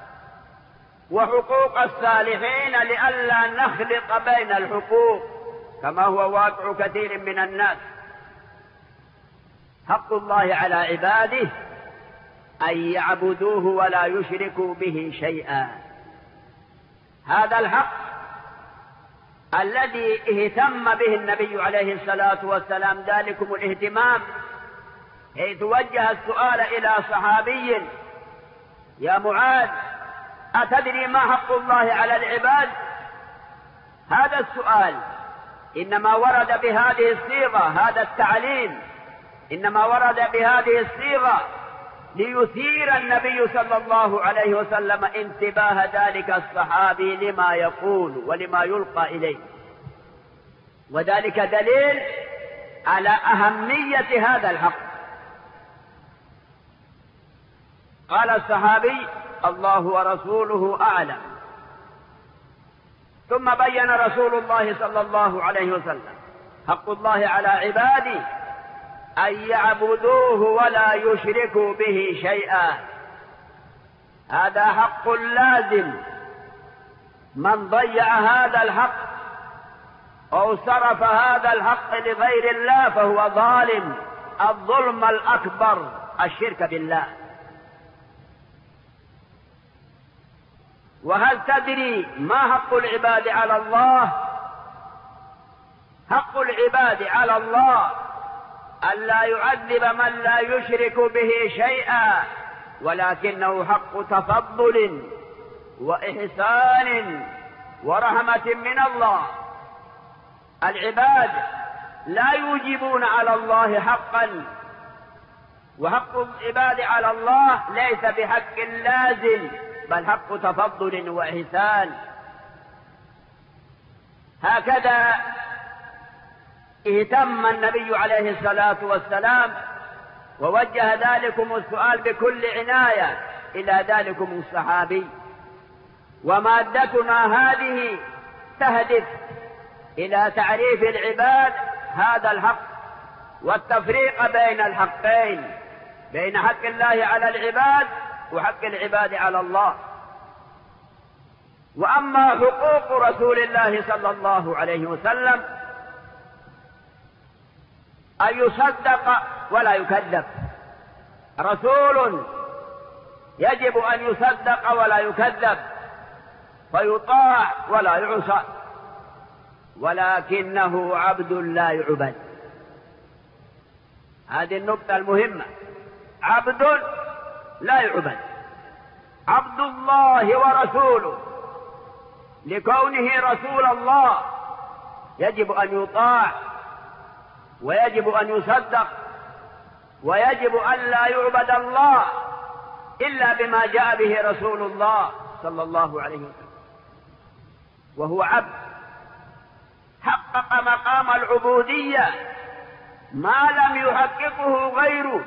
[SPEAKER 2] وحقوق الصالحين، لئلا نخلط بين الحقوق كما هو واقع كثير من الناس. حق الله على عباده أن يعبدوه ولا يشركوا به شيئا. هذا الحق الذي اهتم به النبي عليه الصلاة والسلام ذلكم الاهتمام، حيث وجه السؤال إلى صحابي: يا معاذ أتدري ما حق الله على العباد؟ هذا السؤال إنما ورد بهذه الصيغة، هذا التعليم إنما ورد بهذه الصيغة ليثير النبي صلى الله عليه وسلم انتباه ذلك الصحابي لما يقول ولما يلقى إليه، وذلك دليل على أهمية هذا الحق. قال الصحابي: الله ورسوله أعلم. ثم بين رسول الله صلى الله عليه وسلم حق الله على عباده أن يعبدوه ولا يشركوا به شيئا. هذا حق لازم، من ضيع هذا الحق أو صرف هذا الحق لغير الله فهو ظالم، الظلم الأكبر الشرك بالله. وهل تدري ما حق العباد على الله؟ حق العباد على الله ألا يعذب من لا يشرك به شيئا، ولكنه حق تفضل وإحسان ورحمة من الله. العباد لا يوجبون على الله حقا، وحق العباد على الله ليس بحق لازم، بل حق تفضل وإحسان. هكذا اهتم النبي عليه الصلاة والسلام ووجه ذلكم السؤال بكل عناية إلى ذلكم الصحابي. ومادتنا هذه تهدف إلى تعريف العباد هذا الحق والتفريق بين الحقين، بين حق الله على العباد وحق العباد على الله. وأما حقوق رسول الله صلى الله عليه وسلم أن يصدق ولا يكذب. رسول يجب أن يصدق ولا يكذب، فيطاع ولا يعصى، ولكنه عبد لا يعبد. هذه النقطة المهمة، عبد لا يعبد، عبد الله ورسوله، لكونه رسول الله يجب أن يطاع ويجب أن يصدق، ويجب أن لا يعبد الله إلا بما جاء به رسول الله صلى الله عليه وسلم. وهو عبد حقق مقام العبودية ما لم يحققه غيره،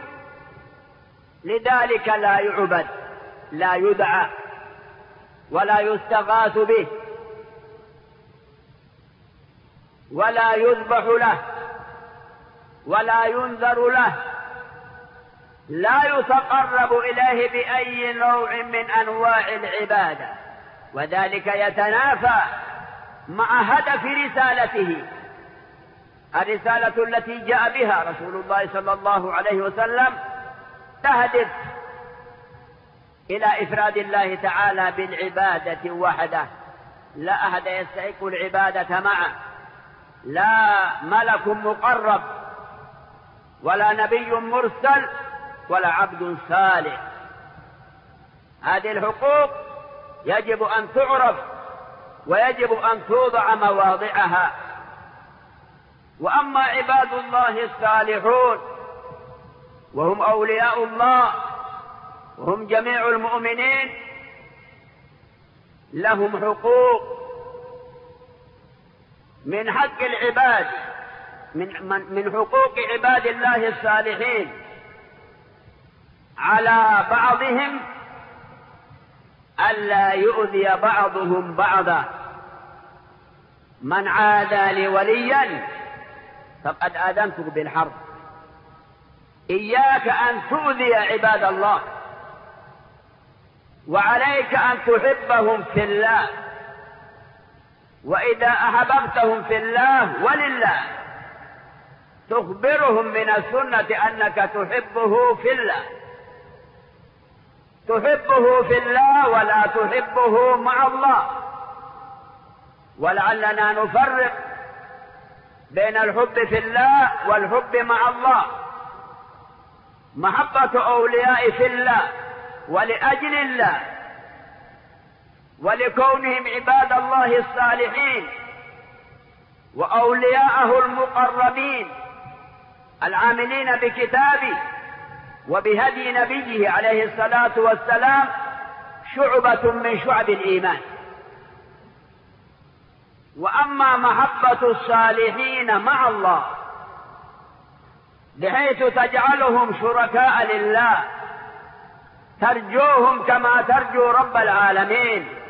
[SPEAKER 2] لذلك لا يعبد، لا يدعى ولا يستغاث به. ولا يذبح له ولا ينذر له، لا يتقرب إليه بأي نوع من أنواع العبادة، وذلك يتنافى مع هدف رسالته، الرسالة التي جاء بها رسول الله صلى الله عليه وسلم تهدف إلى إفراد الله تعالى بالعبادة وحده، لا أحد يستحق العبادة معه، لا ملك مقرب ولا نبي مرسل ولا عبد صالح. هذه الحقوق يجب أن تعرف ويجب أن توضع مواضعها. وأما عباد الله الصالحون وهم أولياء الله وهم جميع المؤمنين لهم حقوق من حق العباد، من, من حقوق عباد الله الصالحين على بعضهم ألا يؤذي بعضهم بعضا. من عادى لي وليا فقد آذنته بالحرب. إياك أن تؤذي عباد الله، وعليك أن تحبهم في الله، وإذا أحببتهم في الله ولله تخبرهم من السنة أنك تحبه في الله، تحبه في الله ولا تحبه مع الله. ولعلنا نفرق بين الحب في الله والحب مع الله. محبة أولياء في الله ولأجل الله ولكونهم عباد الله الصالحين وأولياءه المقربين العاملين بكتابه وبهدي نبيه عليه الصلاة والسلام شعبة من شعب الإيمان. وأما محبة الصالحين مع الله بحيث تجعلهم شركاء لله، ترجوهم كما ترجو رب العالمين،